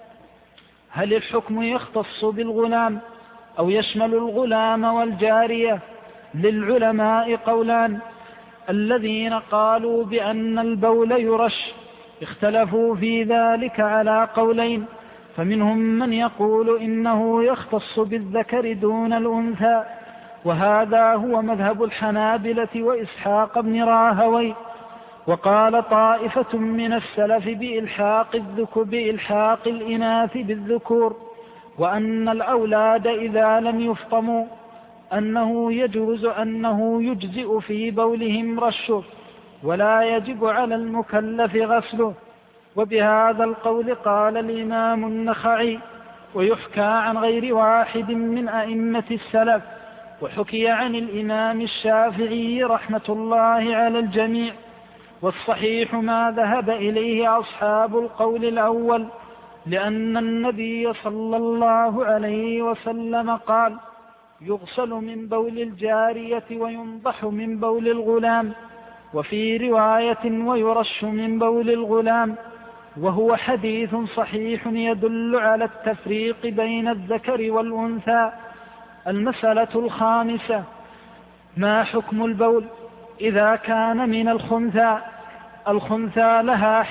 هل الحكم يختص بالغلام أو يشمل الغلام والجارية؟ للعلماء قولان. الذين قالوا بأن البول يرش اختلفوا في ذلك على قولين، فمنهم من يقول إنه يختص بالذكر دون الأنثى، وهذا هو مذهب الحنابلة وإسحاق بن راهوي. وقال طائفة من السلف بإلحاق الإناث بالذكور، وأن الأولاد إذا لم يفطموا أنه يجزئ في بولهم رشه ولا يجب على المكلف غسله. وبهذا القول قال الإمام النخعي، ويحكى عن غير واحد من أئمة السلف، وحكي عن الإمام الشافعي رحمة الله على الجميع. والصحيح ما ذهب إليه أصحاب القول الأول، لأن النبي صلى الله عليه وسلم قال: يغسل من بول الجارية وينضح من بول الغلام، وفي رواية ويرش من بول الغلام، وهو حديث صحيح يدل على التفريق بين الذكر والأنثى. المسألة الخامسة: ما حكم البول إذا كان من الخنثى؟ الخنثى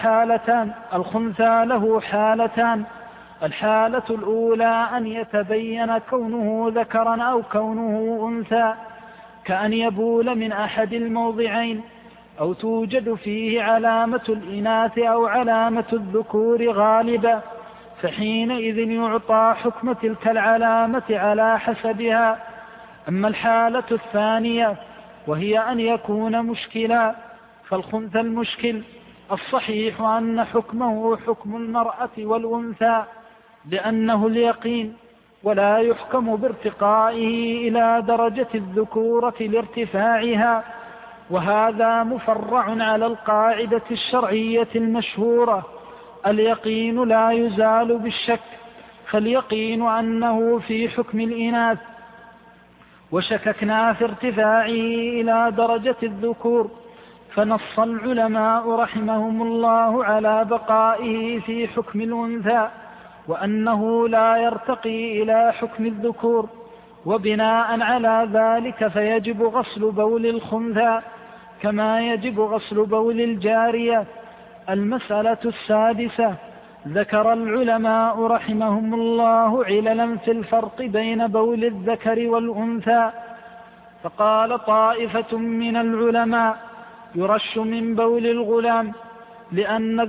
له حالتان. الحالة الأولى أن يتبين كونه ذكرا أو كونه أنثى، كأن يبول من أحد الموضعين، أو توجد فيه علامة الإناث أو علامة الذكور غالبا، فحينئذ يعطى حكم تلك العلامة على حسبها. أما الحالة الثانية وهي أن يكون مشكلا، فالخنثى المشكل الصحيح أن حكمه حكم المرأة والأنثى، لأنه اليقين، ولا يحكم بارتقائه إلى درجة الذكورة لارتفاعها. وهذا مفرع على القاعدة الشرعية المشهورة: اليقين لا يزال بالشك، فاليقين أنه في حكم الإناث، وشككنا في ارتفاعه إلى درجة الذكور، فنص العلماء رحمهم الله على بقائه في حكم الأنثى، وأنه لا يرتقي إلى حكم الذكور، وبناء على ذلك فيجب غسل بول الخنثى كما يجب غسل بول الجارية. المسألة السادسة: ذكر العلماء رحمهم الله عللا في الفرق بين بول الذكر والأنثى، فقال طائفة من العلماء: يرش من بول الغلام، لأن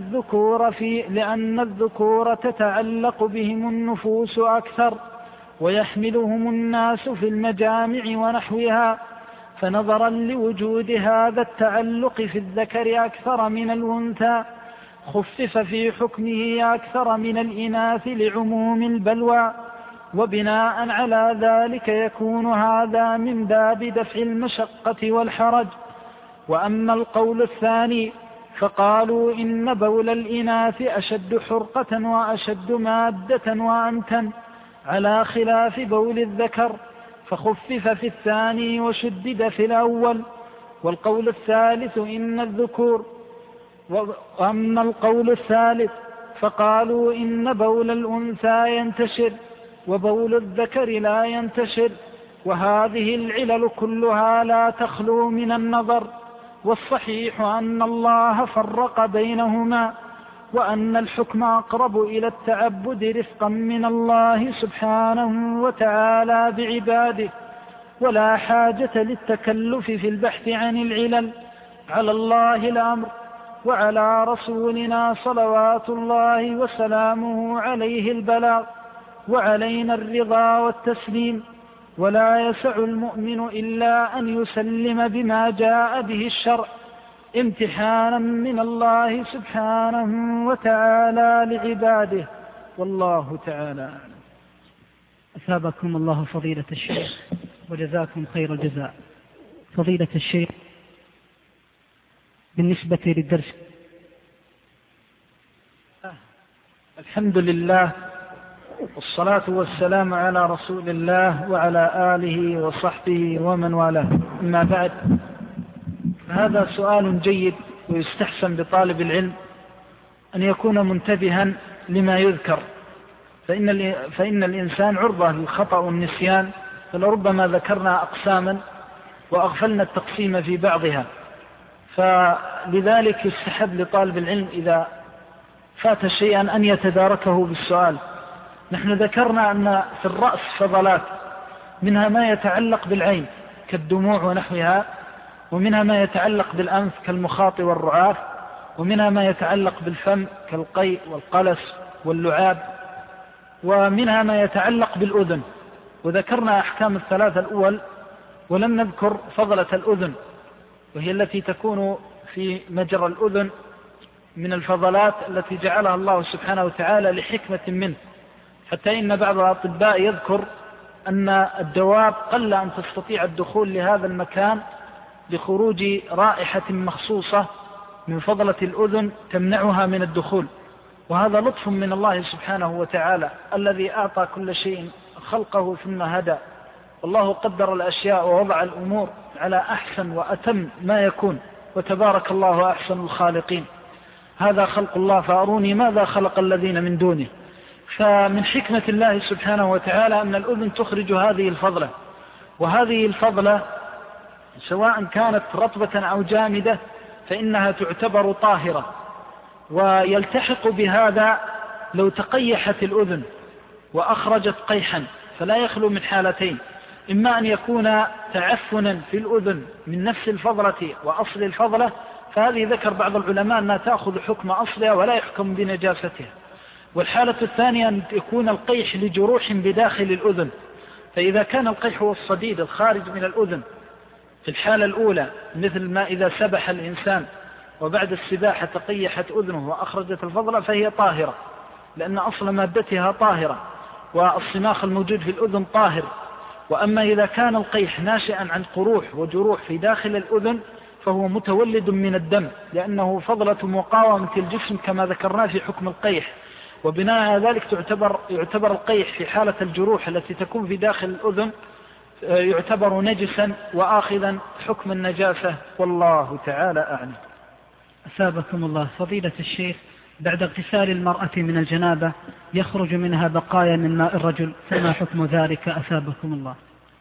الذكور تتعلق بهم النفوس أكثر، ويحملهم الناس في المجامع ونحوها، فنظرا لوجود هذا التعلق في الذكر أكثر من الأنثى خفف في حكمه أكثر من الإناث لعموم البلوى، وبناء على ذلك يكون هذا من باب دفع المشقة والحرج. وأما القول الثاني فقالوا إن بول الإناث أشد حرقة وأشد مادة وأنتن، على خلاف بول الذكر، فخفف في الثاني وشدد في الأول. والقول الثالث إن الذكور وأما القول الثالث فقالوا إن بول الأنثى ينتشر وبول الذكر لا ينتشر، وهذه العلل كلها لا تخلو من النظر. والصحيح أن الله فرق بينهما، وأن الحكم أقرب إلى التعبد رفقا من الله سبحانه وتعالى بعباده، ولا حاجة للتكلف في البحث عن العلل. على الله الأمر وعلى رسولنا صلوات الله وسلامه عليه البلاغ، وعلينا الرضا والتسليم. ولا يسع المؤمن إلا أن يسلم بما جاء به الشرع امتحانا من الله سبحانه وتعالى لعباده، والله تعالى أعلم. أثابكم الله فضيلة الشيخ وجزاكم خير الجزاء. فضيلة الشيخ، بالنسبة للدرس الحمد لله والصلاة والسلام على رسول الله وعلى آله وصحبه ومن والاه، أما بعد، هذا سؤال جيد، ويستحسن بطالب العلم أن يكون منتبها لما يذكر، فإن الإنسان عرضة للخطأ والنسيان، فلربما ذكرنا أقساما وأغفلنا التقسيم في بعضها، فلذلك يستحب لطالب العلم إذا فات شيئا أن يتداركه بالسؤال. نحن ذكرنا أن في الرأس فضلات، منها ما يتعلق بالعين كالدموع ونحوها، ومنها ما يتعلق بالأنف كالمخاط والرعاف، ومنها ما يتعلق بالفم كالقيء والقلس واللعاب، ومنها ما يتعلق بالأذن. وذكرنا أحكام الثلاثة الأول، ولم نذكر فضلة الأذن، وهي التي تكون في مجرى الأذن من الفضلات التي جعلها الله سبحانه وتعالى لحكمة منه، حتى إن بعض الأطباء يذكر أن الدواب قل أن تستطيع الدخول لهذا المكان لخروج رائحة مخصوصة من فضلة الأذن تمنعها من الدخول، وهذا لطف من الله سبحانه وتعالى الذي أعطى كل شيء خلقه ثم هدى، والله قدر الأشياء ووضع الأمور على أحسن وأتم ما يكون، وتبارك الله أحسن الخالقين. هذا خلق الله، فأروني ماذا خلق الذين من دونه. فمن حكمة الله سبحانه وتعالى أن الأذن تخرج هذه الفضلة، وهذه الفضلة سواء كانت رطبة أو جامدة فإنها تعتبر طاهرة. ويلتحق بهذا لو تقيحت الأذن وأخرجت قيحا، فلا يخلو من حالتين: إما أن يكون تعفنا في الأذن من نفس الفضلة وأصل الفضلة، فهذه ذكر بعض العلماء أنها تأخذ حكم أصلها ولا يحكم بنجاستها. والحالة الثانية أن يكون القيح لجروح بداخل الأذن، فإذا كان القيح هو الصديد الخارج من الأذن في الحالة الأولى، مثل ما إذا سبح الإنسان وبعد السباحة تقيحت أذنه وأخرجت الفضلة فهي طاهرة، لأن أصل مادتها طاهرة، والصماخ الموجود في الأذن طاهر. وأما إذا كان القيح ناشئا عن قروح وجروح في داخل الأذن فهو متولد من الدم، لأنه فضلة مقاومة الجسم كما ذكرنا في حكم القيح، وبناء على ذلك يعتبر القيح في حالة الجروح التي تكون في داخل الأذن يعتبر نجسا وآخذا حكم النجاسة، والله تعالى أعلم. أثابكم الله فضيلة الشيخ، بعد اغتسال المرأة من الجنابة يخرج منها بقايا من ماء الرجل، فما حكم ذلك أثابكم الله؟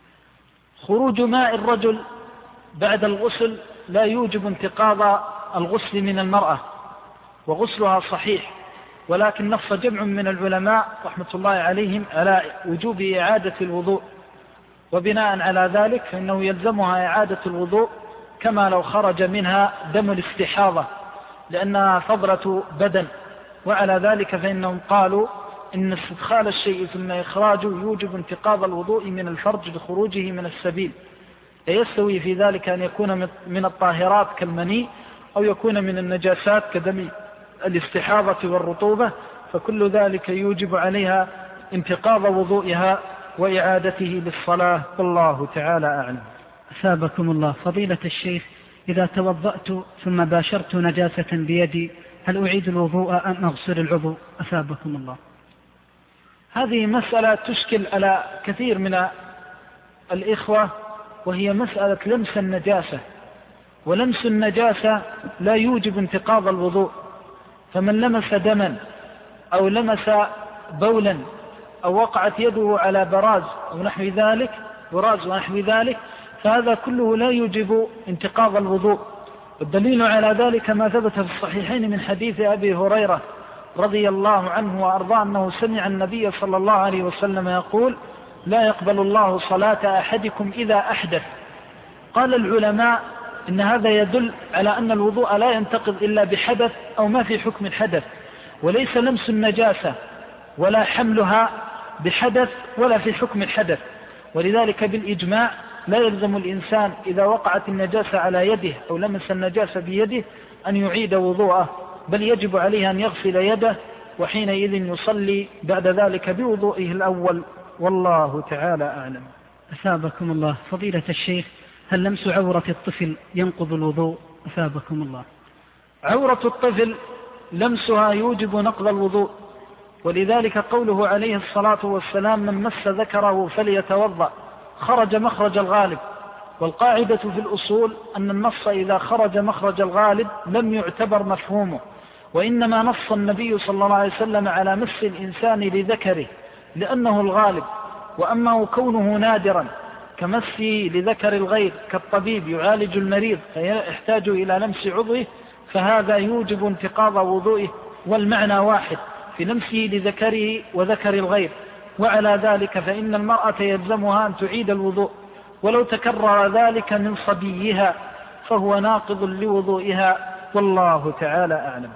خروج ماء الرجل بعد الغسل لا يوجب انتقاض الغسل من المرأة، وغسلها صحيح، ولكن نص جمع من العلماء رحمة الله عليهم على وجوب إعادة الوضوء، وبناء على ذلك فإنه يلزمها إعادة الوضوء كما لو خرج منها دم الاستحاضة، لأنها فضلة بدن. وعلى ذلك فإنهم قالوا إن استدخال الشيء ثم إخراجه يوجب انتقاض الوضوء من الفرج لخروجه من السبيل، يستوي في ذلك أن يكون من الطاهرات كالمني، أو يكون من النجاسات كدم الاستحاضة والرطوبة، فكل ذلك يوجب عليها انتقاض وضوئها وإعادته للصلاة، والله تعالى أعلم. أثابكم الله فضيلة الشيخ، إذا توضأت ثم باشرت نجاسة بيدي هل أعيد الوضوء أم أغسل العضو؟ أثابكم الله. هذه مسألة تشكل على كثير من الإخوة، وهي مسألة لمس النجاسة، ولمس النجاسة لا يوجب انتقاض الوضوء، فمن لمس دما أو لمس بولا أو وقعت يده على براز أو نحو ذلك براز ونحو ذلك، فهذا كله لا يوجب انتقاض الوضوء. والدليل على ذلك ما ثبت في الصحيحين من حديث أبي هريرة رضي الله عنه وأرضاه أنه سمع النبي صلى الله عليه وسلم يقول: لا يقبل الله صلاة أحدكم إذا أحدث. قال العلماء إن هذا يدل على أن الوضوء لا ينتقض إلا بحدث أو ما في حكم الحدث، وليس لمس النجاسة ولا حملها بحدث ولا في حكم الحدث. ولذلك بالإجماع لا يلزم الإنسان إذا وقعت النجاسة على يده أو لمس النجاسة بيده أن يعيد وضوءه، بل يجب عليه أن يغسل يده وحينئذ يصلي بعد ذلك بوضوئه الأول، والله تعالى أعلم. أثابكم الله. فضيلة الشيخ، هل لمس عورة الطفل ينقض الوضوء؟ أثابكم الله. عورة الطفل لمسها يوجب نقض الوضوء، ولذلك قوله عليه الصلاة والسلام: من مس ذكره فليتوضأ، خرج مخرج الغالب. والقاعدة في الأصول أن النص إذا خرج مخرج الغالب لم يعتبر مفهومه، وإنما نص النبي صلى الله عليه وسلم على مس الإنسان لذكره لأنه الغالب. وأما كونه نادرا كمسه لذكر الغير كالطبيب يعالج المريض فيحتاج إلى لمس عضوه، فهذا يوجب انتقاض وضوئه، والمعنى واحد في لمسه لذكره وذكر الغير. وعلى ذلك فإن المرأة يلزمها أن تعيد الوضوء، ولو تكرر ذلك من صبيها فهو ناقض لوضوئها، والله تعالى أعلم.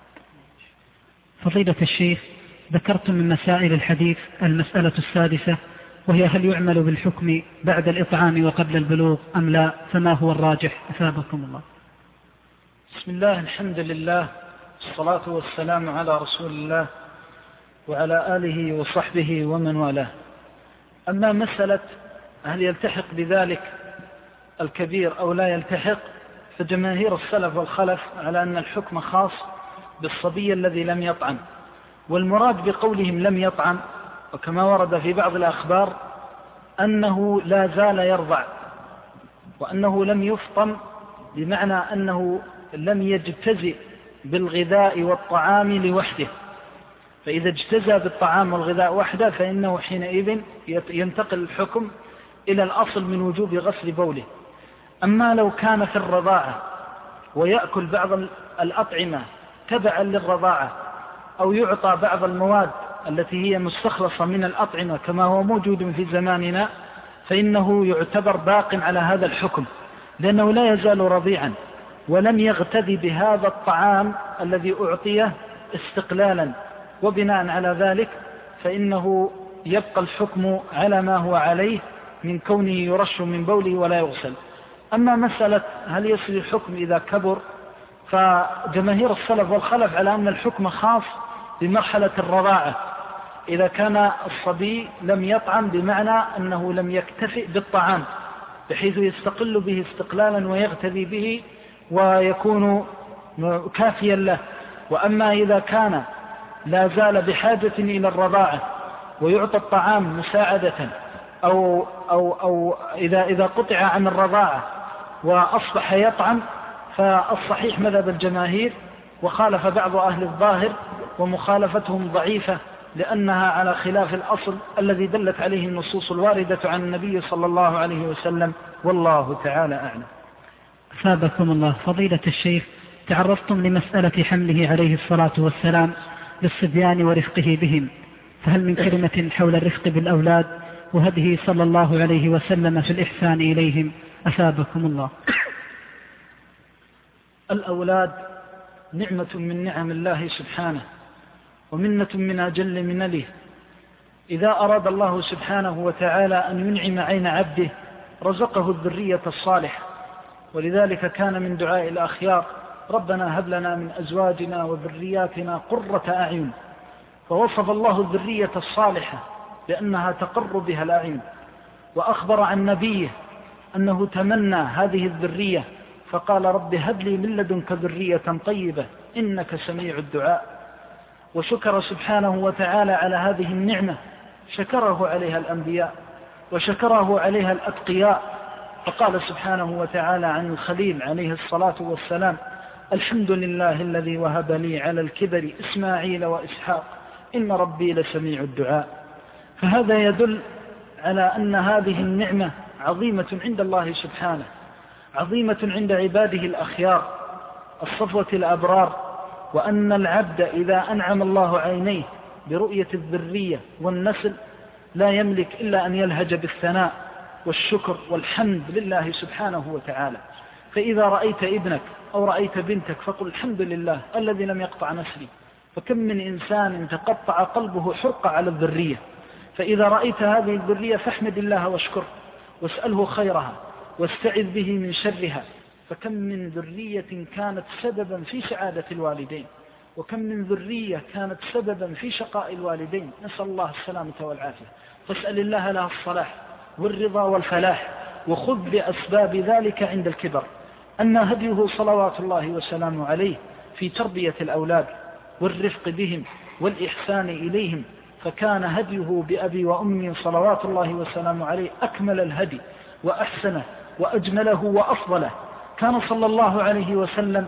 فضيلة الشيخ، ذكرتم من مسائل الحديث المسألة السادسة، وهي هل يعمل بالحكم بعد الإطعام وقبل البلوغ أم لا؟ فما هو الراجح؟ أثابكم الله. بسم الله، الحمد لله، الصلاة والسلام على رسول الله وعلى آله وصحبه ومن والاه. أما مسألة هل يلتحق بذلك الكبير أو لا يلتحق، فجماهير السلف والخلف على أن الحكم خاص بالصبي الذي لم يطعم، والمراد بقولهم لم يطعم وكما ورد في بعض الأخبار أنه لا زال يرضع، وأنه لم يفطم بمعنى أنه لم يجتزئ بالغذاء والطعام لوحده، فإذا اجتزى بالطعام والغذاء وحده فإنه حينئذ ينتقل الحكم إلى الأصل من وجوب غسل بوله. أما لو كان في الرضاعة ويأكل بعض الأطعمة تبعا للرضاعة أو يعطى بعض المواد التي هي مستخلصة من الأطعمة كما هو موجود في زماننا، فإنه يعتبر باق على هذا الحكم، لأنه لا يزال رضيعا ولم يغتدي بهذا الطعام الذي أعطيه استقلالا، وبناء على ذلك فإنه يبقى الحكم على ما هو عليه من كونه يرش من بوله ولا يغسل. أما مسألة هل يصل الحكم إذا كبر، فجماهير السلف والخلف على أن الحكم خاص بمرحلة الرضاعة، إذا كان الصبي لم يطعم بمعنى أنه لم يكتفئ بالطعام بحيث يستقل به استقلالا ويغتدي به ويكون كافيا له. وأما إذا كان لا زال بحاجة إلى الرضاعة ويعطى الطعام مساعدة أو إذا قطع عن الرضاعة وأصبح يطعم، فالصحيح مذهب الجماهير، وخالف بعض أهل الظاهر ومخالفتهم ضعيفة لأنها على خلاف الأصل الذي دلت عليه النصوص الواردة عن النبي صلى الله عليه وسلم، والله تعالى أعلم. أثابكم الله. فضيلة الشيخ، تعرضتم لمسألة حمله عليه الصلاة والسلام للصبيان ورفقه بهم، فهل من كلمة حول الرفق بالأولاد وهديه صلى الله عليه وسلم في الإحسان إليهم؟ أثابكم الله. الأولاد نعمة من نعم الله سبحانه ومنة من أجل منله. إذا أراد الله سبحانه وتعالى أن ينعم عين عبده رزقه الذرية الصالحة، ولذلك كان من دعاء الأخيار: ربنا هب لنا من أزواجنا وذرياتنا قرة أعين. فوصف الله الذرية الصالحة لأنها تقر بها الأعين، وأخبر عن نبيه أنه تمنى هذه الذرية فقال: رب هب لي من لدنك ذرية طيبة إنك سميع الدعاء. وشكر سبحانه وتعالى على هذه النعمة، شكره عليها الأنبياء وشكره عليها الأتقياء، فقال سبحانه وتعالى عن الخليل عليه الصلاة والسلام: الحمد لله الذي وهب لي على الكبر إسماعيل وإسحاق إن ربي لسميع الدعاء. فهذا يدل على أن هذه النعمة عظيمة عند الله سبحانه، عظيمة عند عباده الأخيار الصفوة الأبرار، وأن العبد إذا أنعم الله عينيه برؤية الذرية والنسل لا يملك إلا أن يلهج بالثناء والشكر والحمد لله سبحانه وتعالى. فإذا رأيت ابنك أو رأيت بنتك فقل الحمد لله الذي لم يقطع نسلي. فكم من إنسان تقطع قلبه حرقة على الذرية، فإذا رأيت هذه الذرية فاحمد الله واشكره واسأله خيرها واستعذ به من شرها. فكم من ذرية كانت سببا في سعادة الوالدين، وكم من ذرية كانت سببا في شقاء الوالدين، نسأل الله السلامة والعافية. فاسأل الله لها الصلاح والرضا والفلاح، وخذ بأسباب ذلك عند الكبر. أن هديه صلوات الله وسلامه عليه في تربية الأولاد والرفق بهم والإحسان إليهم، فكان هديه بأبي وأمي صلوات الله وسلامه عليه أكمل الهدي وأحسنه وأجمله وأفضله. كان صلى الله عليه وسلم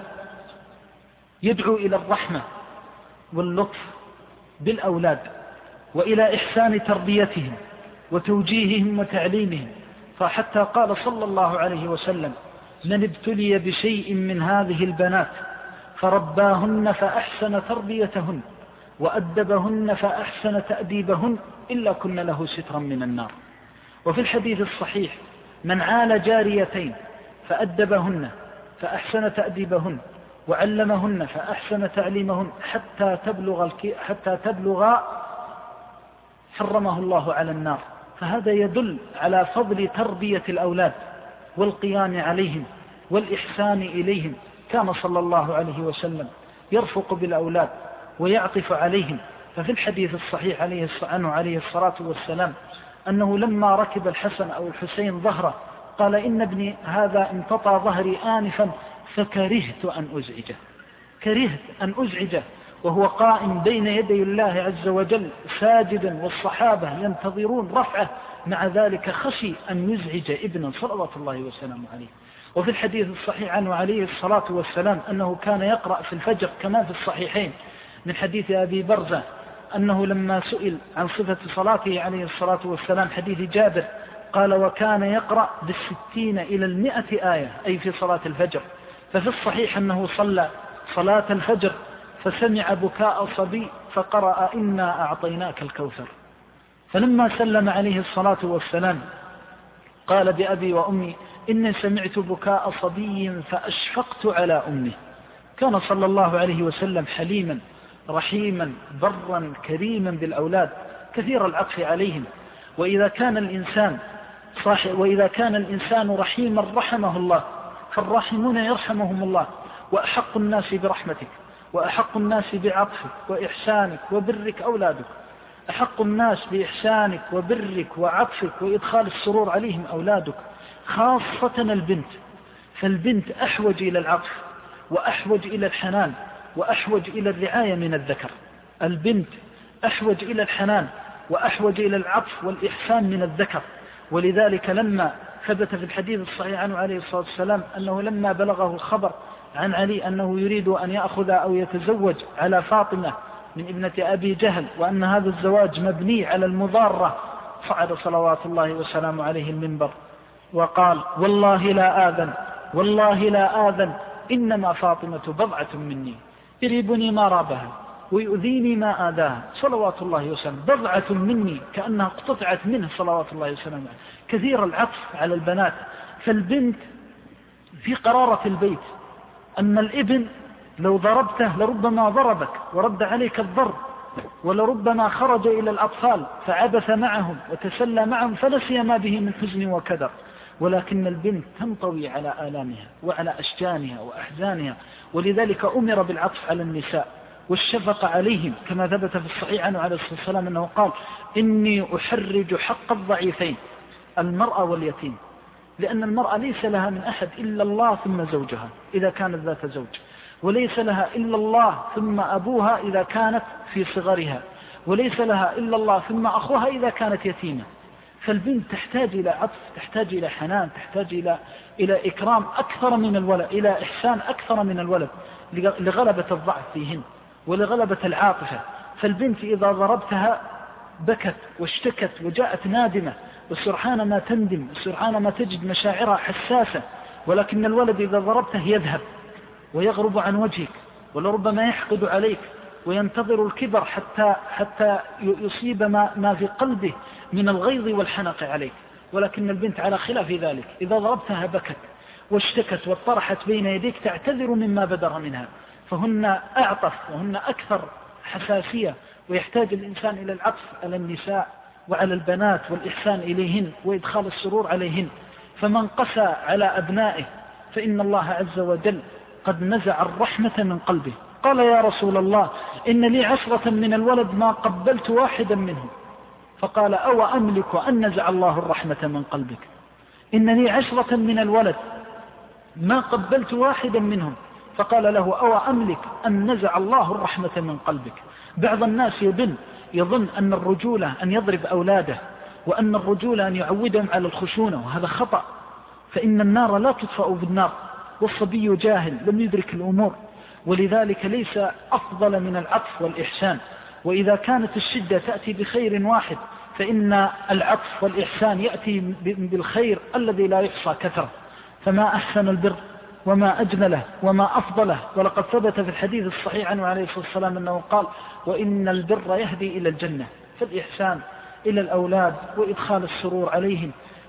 يدعو إلى الرحمة واللطف بالأولاد وإلى إحسان تربيتهم وتوجيههم وتعليمهم، فحتى قال صلى الله عليه وسلم: من ابتلي بشيء من هذه البنات فرباهن فأحسن تربيتهن وأدبهن فأحسن تأديبهن إلا كن له سترا من النار. وفي الحديث الصحيح: من عال جاريتين فأدبهن فأحسن تأديبهن وعلمهن فأحسن تعليمهن حتى تبلغ حرمه الله على النار. فهذا يدل على فضل تربية الأولاد والقيام عليهم والإحسان إليهم. كان صلى الله عليه وسلم يرفق بالأولاد ويعطف عليهم. ففي الحديث الصحيح عنه عليه الصلاة والسلام أنه لما ركب الحسن أو الحسين ظهره قال: إن ابني هذا امتطى ظهري آنفا فكرهت أن أزعجه. كرهت أن أزعجه وهو قائم بين يدي الله عز وجل ساجدا والصحابة ينتظرون رفعه، مع ذلك خشي أن يزعج ابنا صلوات الله وسلامه عليه. وفي الحديث الصحيح عنه عليه الصلاة والسلام أنه كان يقرأ في الفجر كما في الصحيحين من حديث أبي برزة أنه لما سئل عن صفة صلاته عليه الصلاة والسلام حديث جابر قال: وكان يقرأ 60 إلى 100 آية، أي في صلاة الفجر. ففي الصحيح أنه صلى صلاة الفجر فسمع بكاء صبي فقرأ: إنا أعطيناك الكوثر. فلما سلم عليه الصلاة والسلام قال: بأبي وأمي إني سمعت بكاء صبي فأشفقت على أمه. كان صلى الله عليه وسلم حليما رحيما برا كريما بالأولاد كثير العطف عليهم. وإذا كان الإنسان رحيما رحمه الله، فالراحمون يرحمهم الله. وأحق الناس برحمتك وأحق الناس بعطفك وإحسانك وبرك أولادك. أحق الناس بإحسانك وبرك وعطفك وإدخال السرور عليهم أولادك، خاصة البنت. فالبنت أحوج إلى العطف وأحوج إلى الحنان وأحوج إلى الرعاية من الذكر. البنت أحوج إلى الحنان وأحوج إلى العطف والإحسان من الذكر. ولذلك لما ثبت في الحديث الصحيح عنه عليه الصلاة والسلام أنه لما بلغه الخبر عن علي أنه يريد أن يأخذ أو يتزوج على فاطمة من ابنة أبي جهل، وأن هذا الزواج مبني على المضارة، صعد صلوات الله وسلامه عليه المنبر وقال: والله لا آذن إنما فاطمة بضعة مني، يريبني ما رابها ويؤذيني ما آذاها صلوات الله وسلامه. بضعة مني كأنها اقتطعت منه صلوات الله وسلامه. كثير العطف على البنات. فالبنت في قرارة البيت. أما الابن لو ضربته لربما ضربك ورد عليك الضرب، ولربما خرج إلى الأطفال فعبث معهم وتسلى معهم فنسي ما به من حزن وكدر. ولكن البنت تنطوي على آلامها وعلى أشجانها وأحزانها. ولذلك أمر بالعطف على النساء والشفقة عليهم، كما ثبت في الصحيح عنه عليه الصلاة والسلام أنه قال: إني أحرج حق الضعيفين المرأة واليتيم، لأن المرأة ليس لها من أحد إلا الله ثم زوجها إذا كانت ذات زوج، وليس لها إلا الله ثم أبوها إذا كانت في صغرها، وليس لها إلا الله ثم أخوها إذا كانت يتيمة. فالبنت تحتاج إلى عطف، تحتاج إلى حنان، تحتاج إلى إكرام أكثر من الولد، إلى إحسان أكثر من الولد، لغلبة الضعف فيهن ولغلبة العاطفة. فالبنت إذا ضربتها بكت واشتكت وجاءت نادمة، وسرحان ما تندم، وسرحان ما تجد مشاعرها حساسة. ولكن الولد إذا ضربته يذهب ويغرب عن وجهك، ولربما يحقد عليك وينتظر الكبر حتى يصيب ما في قلبه من الغيظ والحنق عليك. ولكن البنت على خلاف ذلك، إذا ضربتها بكت واشتكت واطرحت بين يديك تعتذر مما بدر منها، فهن أعطف وهن أكثر حساسية، ويحتاج الإنسان إلى العطف على النساء وعلى البنات والإحسان إليهن وإدخال السرور عليهن. فمن قسى على أبنائه فإن الله عز وجل قد نزع الرحمة من قلبه. قال يا رسول الله إن لي 10 من الولد ما قبلت واحدا منهم. فقال أو أملك أن نزع الله الرحمة من قلبك؟ إن لي 10 من الولد ما قبلت واحدا منهم. فقال له أو أملك أن نزع الله الرحمة من قلبك؟ بعض الناس يظن أن الرجولة أن يضرب أولاده، وأن الرجولة أن يعودهم على الخشونة، وهذا خطأ. فإن النار لا تطفأ بالنار، والصبي جاهل لم يدرك الأمور، ولذلك ليس أفضل من العطف والإحسان. وإذا كانت الشدة تأتي بخير واحد، فإن العطف والإحسان يأتي بالخير الذي لا يحصى كثرة. فما أحسن البر وما أجمله وما أفضله. ولقد ثبت في الحديث الصحيح عنه عليه الصلاة والسلام أنه قال وإن البر يهدي إلى الجنة. فالإحسان إلى الأولاد وإدخال السرور عليهم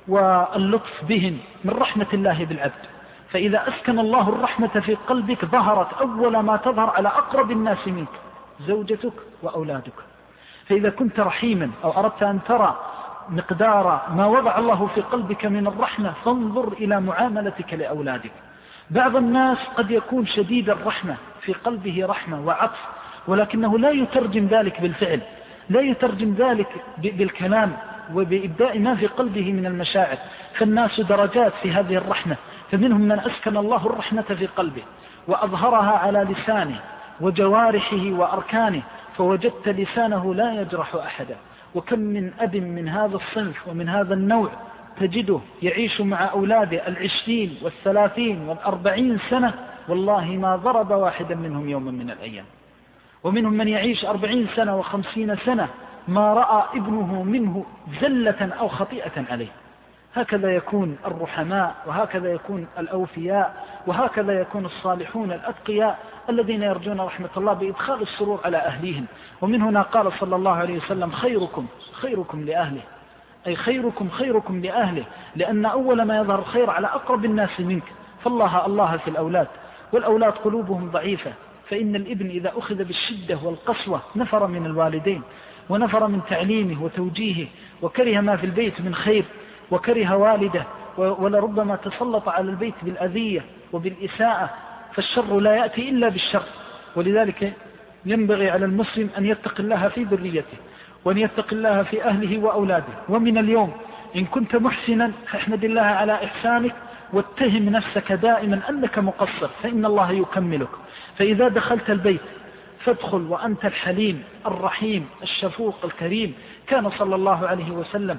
واللطف بهم من رحمة الله بالعبد. فإذا أسكن الله الرحمة في قلبك ظهرت أول ما تظهر على أقرب الناس منك، زوجتك وأولادك. فإذا كنت رحيما أو أردت أن ترى مقدار ما وضع الله في قلبك من الرحمة، فانظر إلى معاملتك لأولادك. بعض الناس قد يكون شديد الرحمة، في قلبه رحمة وعطف، ولكنه لا يترجم ذلك بالفعل، لا يترجم ذلك بالكلام وبإبداء ما في قلبه من المشاعر. فالناس درجات في هذه الرحمة، فمنهم من أسكن الله الرحمة في قلبه وأظهرها على لسانه وجوارحه وأركانه، فوجدت لسانه لا يجرح أحدا. وكم من أب من هذا الصنف ومن هذا النوع تجده يعيش مع أولاده 20 و30 و40 سنة، والله ما ضرب واحدا منهم يوما من الأيام. ومنهم من يعيش 40 سنة و50 سنة ما رأى ابنه منه زلة أو خطيئة عليه. هكذا يكون الرحماء، وهكذا يكون الأوفياء، وهكذا يكون الصالحون الأتقياء الذين يرجون رحمة الله بإدخال السرور على أهليهم. ومن هنا قال صلى الله عليه وسلم خيركم لأهله، أي خيركم لأهله، لأن أول ما يظهر الخير على أقرب الناس منك. فالله في الأولاد، والأولاد قلوبهم ضعيفة، فإن الابن إذا أخذ بالشدة والقسوة نفر من الوالدين ونفر من تعليمه وتوجيهه، وكره ما في البيت من خير، وكره والده، ولربما تسلط على البيت بالأذية وبالإساءة. فالشر لا يأتي إلا بالشر. ولذلك ينبغي على المسلم أن يتق الله في ذريته، وأن يتق الله في أهله وأولاده. ومن اليوم إن كنت محسنا فاحمد الله على إحسانك، واتهم نفسك دائما أنك مقصر، فإن الله يكملك. فإذا دخلت البيت فادخل وأنت الحليم الرحيم الشفوق الكريم. كان صلى الله عليه وسلم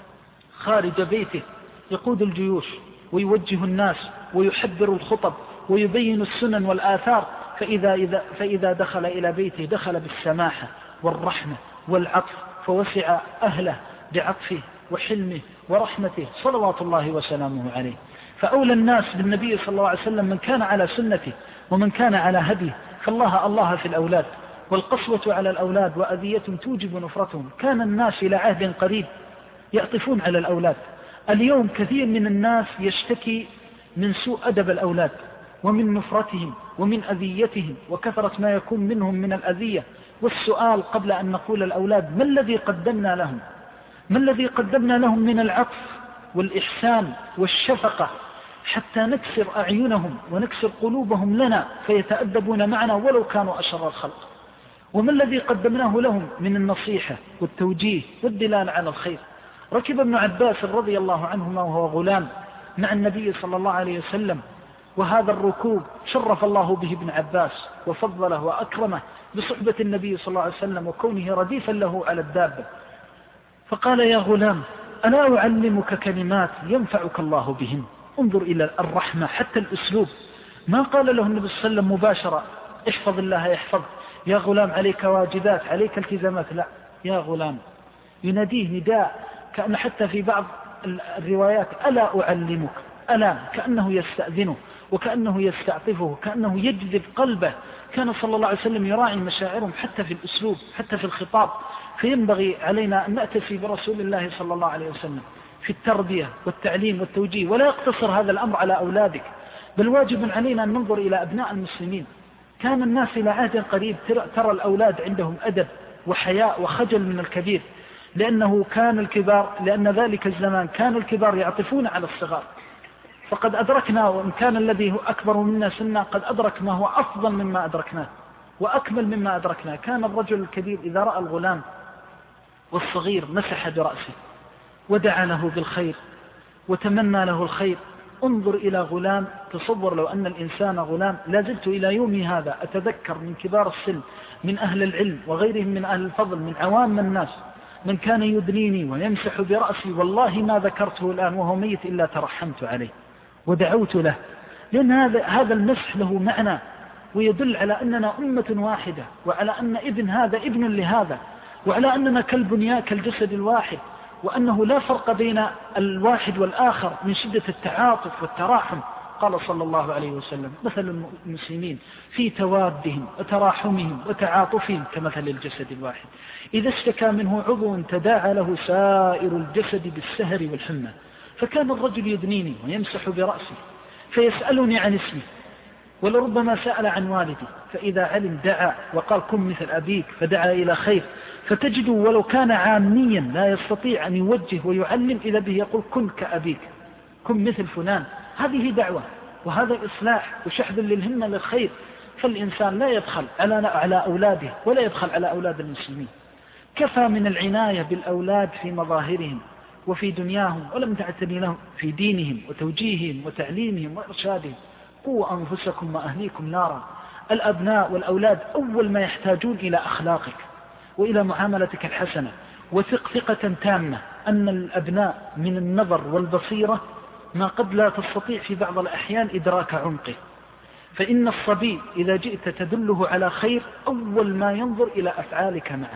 خارج بيته يقود الجيوش ويوجه الناس ويحذر الخطب ويبين السنن والآثار. فإذا دخل إلى بيته دخل بالسماحة والرحمة والعطف، فوسع أهله بعطفه وحلمه ورحمته صلوات الله وسلامه عليه. فأولى الناس بالنبي صلى الله عليه وسلم من كان على سنته ومن كان على هديه. فالله في الأولاد، والقسوة على الأولاد وأذية توجب نفرتهم. كان الناس إلى عهد قريب يعطفون على الأولاد. اليوم كثير من الناس يشتكي من سوء أدب الأولاد ومن نفرتهم ومن أذيتهم وكثرة ما يكون منهم من الأذية. والسؤال قبل أن نقول الأولاد ما الذي قدمنا لهم؟ ما الذي قدمنا لهم من العطف والإحسان والشفقة حتى نكسر أعينهم ونكسر قلوبهم لنا فيتأدبون معنا ولو كانوا أشر الخلق؟ وما الذي قدمناه لهم من النصيحة والتوجيه والدلالة على الخير؟ ركب ابن عباس رضي الله عنهما وهو غلام مع النبي صلى الله عليه وسلم، وهذا الركوب شرف الله به ابن عباس وفضله وأكرمه بصحبة النبي صلى الله عليه وسلم وكونه رديفا له على الدابة. فقال يا غلام ألا أعلمك كلمات ينفعك الله بهم؟ انظر إلى الرحمة، حتى الأسلوب ما قال له النبي صلى الله عليه وسلم مباشرة احفظ الله يحفظ، يا غلام عليك واجبات، عليك التزامات، لا، يا غلام. يناديه نداء كأن حتى في بعض الروايات ألا أعلمك، ألا، كأنه يستأذنه وكأنه يستعطفه، كأنه يجذب قلبه. كان صلى الله عليه وسلم يراعي مشاعرهم حتى في الأسلوب، حتى في الخطاب. فينبغي علينا أن نأتسي برسول الله صلى الله عليه وسلم في التربية والتعليم والتوجيه، ولا يقتصر هذا الأمر على أولادك، بل واجب علينا أن ننظر إلى أبناء المسلمين. كان الناس إلى عهد قريب ترى الأولاد عندهم أدب وحياء وخجل من الكبير، لأن ذلك الزمان كان الكبار يعطفون على الصغار. فقد أدركنا، وإن كان الذي هو أكبر منا سنا قد أدرك ما هو أفضل مما أدركناه وأكمل مما أدركناه. كان الرجل الكبير إذا رأى الغلام والصغير مسح برأسه ودعا له بالخير وتمنى له الخير. انظر إلى غلام، تصور لو أن الإنسان غلام. لا زلت إلى يومي هذا أتذكر من كبار السن، من أهل العلم وغيرهم من أهل الفضل، من عوام الناس، من كان يدنيني ويمسح برأسي، والله ما ذكرته الآن وهو ميت إلا ترحمت عليه ودعوت له، لأن هذا المسح له معنى، ويدل على أننا أمة واحدة، وعلى أن ابن هذا ابن لهذا، وعلى أننا كالبنيان كالجسد الواحد، وأنه لا فرق بين الواحد والآخر من شدة التعاطف والتراحم. قال صلى الله عليه وسلم: مثل المسلمين في توادهم وتراحمهم وتعاطفهم كمثل الجسد الواحد، إذا اشتكى منه عضو تداعى له سائر الجسد بالسهر والحمى. فكان الرجل يدنيني ويمسح برأسي فيسألني عن اسمي، ولربما سأل عن والدي، فإذا علم دعا وقال: كن مثل أبيك، فدعا إلى خير. فتجد ولو كان عاميا لا يستطيع أن يوجه ويعلم، إذا به يقول: كن كأبيك، كن مثل فلان. هذه دعوة، وهذا إصلاح وشحذ للهمة للخير. فالإنسان لا يدخل على أولاده ولا يدخل على أولاد المسلمين. كفى من العناية بالأولاد في مظاهرهم وفي دنياهم، ولم تعتني لهم في دينهم وتوجيههم وتعليمهم وإرشادهم. قوا أنفسكم وأهليكم نارا. الأبناء والأولاد أول ما يحتاجون إلى أخلاقك وإلى معاملتك الحسنة، وثق ثقة تامة أن الأبناء من النظر والبصيرة ما قد لا تستطيع في بعض الأحيان إدراك عمقه. فإن الصبي إذا جئت تدله على خير أول ما ينظر إلى أفعالك معه.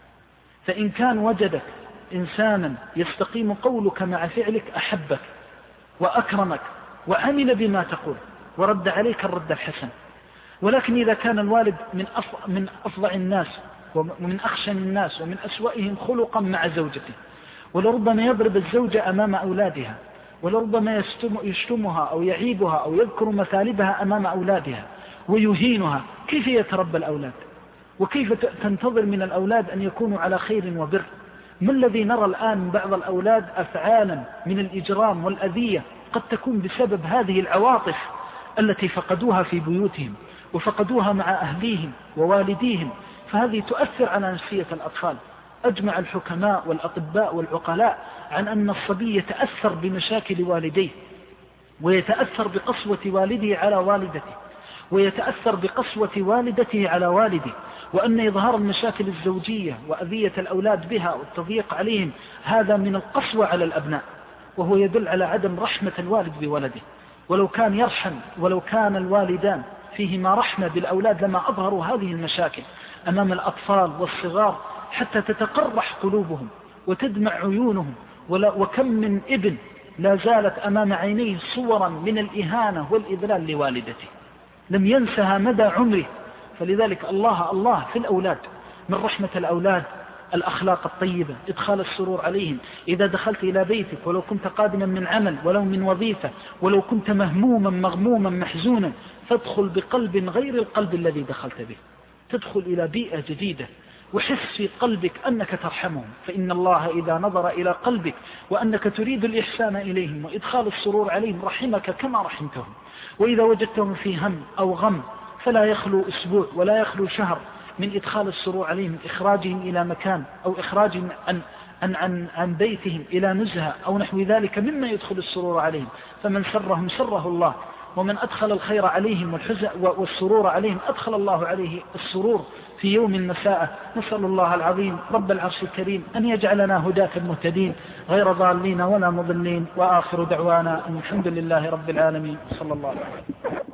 فإن كان وجدك إنسانا يستقيم قولك مع فعلك أحبك وأكرمك وعمل بما تقول ورد عليك الرد الحسن. ولكن إذا كان الوالد من أفظع الناس ومن أخشن الناس ومن أسوأهم خلقا مع زوجته، ولربما يضرب الزوجة أمام أولادها، ولربما يشتمها أو يعيبها أو يذكر مثالبها أمام أولادها ويهينها، كيف يتربى الأولاد؟ وكيف تنتظر من الأولاد أن يكونوا على خير وبر؟ ما الذي نرى الآن من بعض الأولاد أفعالا من الإجرام والأذية قد تكون بسبب هذه العواطف التي فقدوها في بيوتهم وفقدوها مع أهليهم ووالديهم. فهذه تؤثر على نفسية الأطفال. أجمع الحكماء والأطباء والعقلاء عن أن الصبي يتأثر بمشاكل والديه، ويتأثر بقسوة والده على والدته، ويتأثر بقسوة والدته على والده، وأن إظهار المشاكل الزوجية وأذية الأولاد بها والتضييق عليهم هذا من القسوة على الأبناء، وهو يدل على عدم رحمة الوالد بولده. ولو كان يرحم، ولو كان الوالدان فيهما رحمة بالأولاد لما أظهروا هذه المشاكل أمام الأطفال والصغار حتى تتقرح قلوبهم وتدمع عيونهم. وكم من ابن لا زالت أمام عينيه صورا من الإهانة والإذلال لوالدته لم ينسها مدى عمره. فلذلك الله في الأولاد، من رحمة الأولاد الأخلاق الطيبة، إدخال السرور عليهم. إذا دخلت إلى بيتك ولو كنت قادما من عمل ولو من وظيفة، ولو كنت مهموما مغموما محزونا، فادخل بقلب غير القلب الذي دخلت به. تدخل إلى بيئة جديدة وحس في قلبك أنك ترحمهم، فإن الله إذا نظر إلى قلبك وأنك تريد الإحسان إليهم وإدخال السرور عليهم رحمك كما رحمتهم. وإذا وجدتهم في هم أو غم فلا يخلو أسبوع ولا يخلو شهر من إدخال السرور عليهم، إخراجهم إلى مكان أو إخراجهم عن بيتهم إلى نزهة أو نحو ذلك مما يدخل السرور عليهم. فمن سرهم سره الله، ومن أدخل الخير عليهم والسرور عليهم أدخل الله عليه السرور في يوم مساء. نسأل الله العظيم رب العرش الكريم أن يجعلنا هداة المهتدين غير ضالين ولا مضلين. وآخر دعوانا أن الحمد لله رب العالمين، صلى الله عليه وسلم.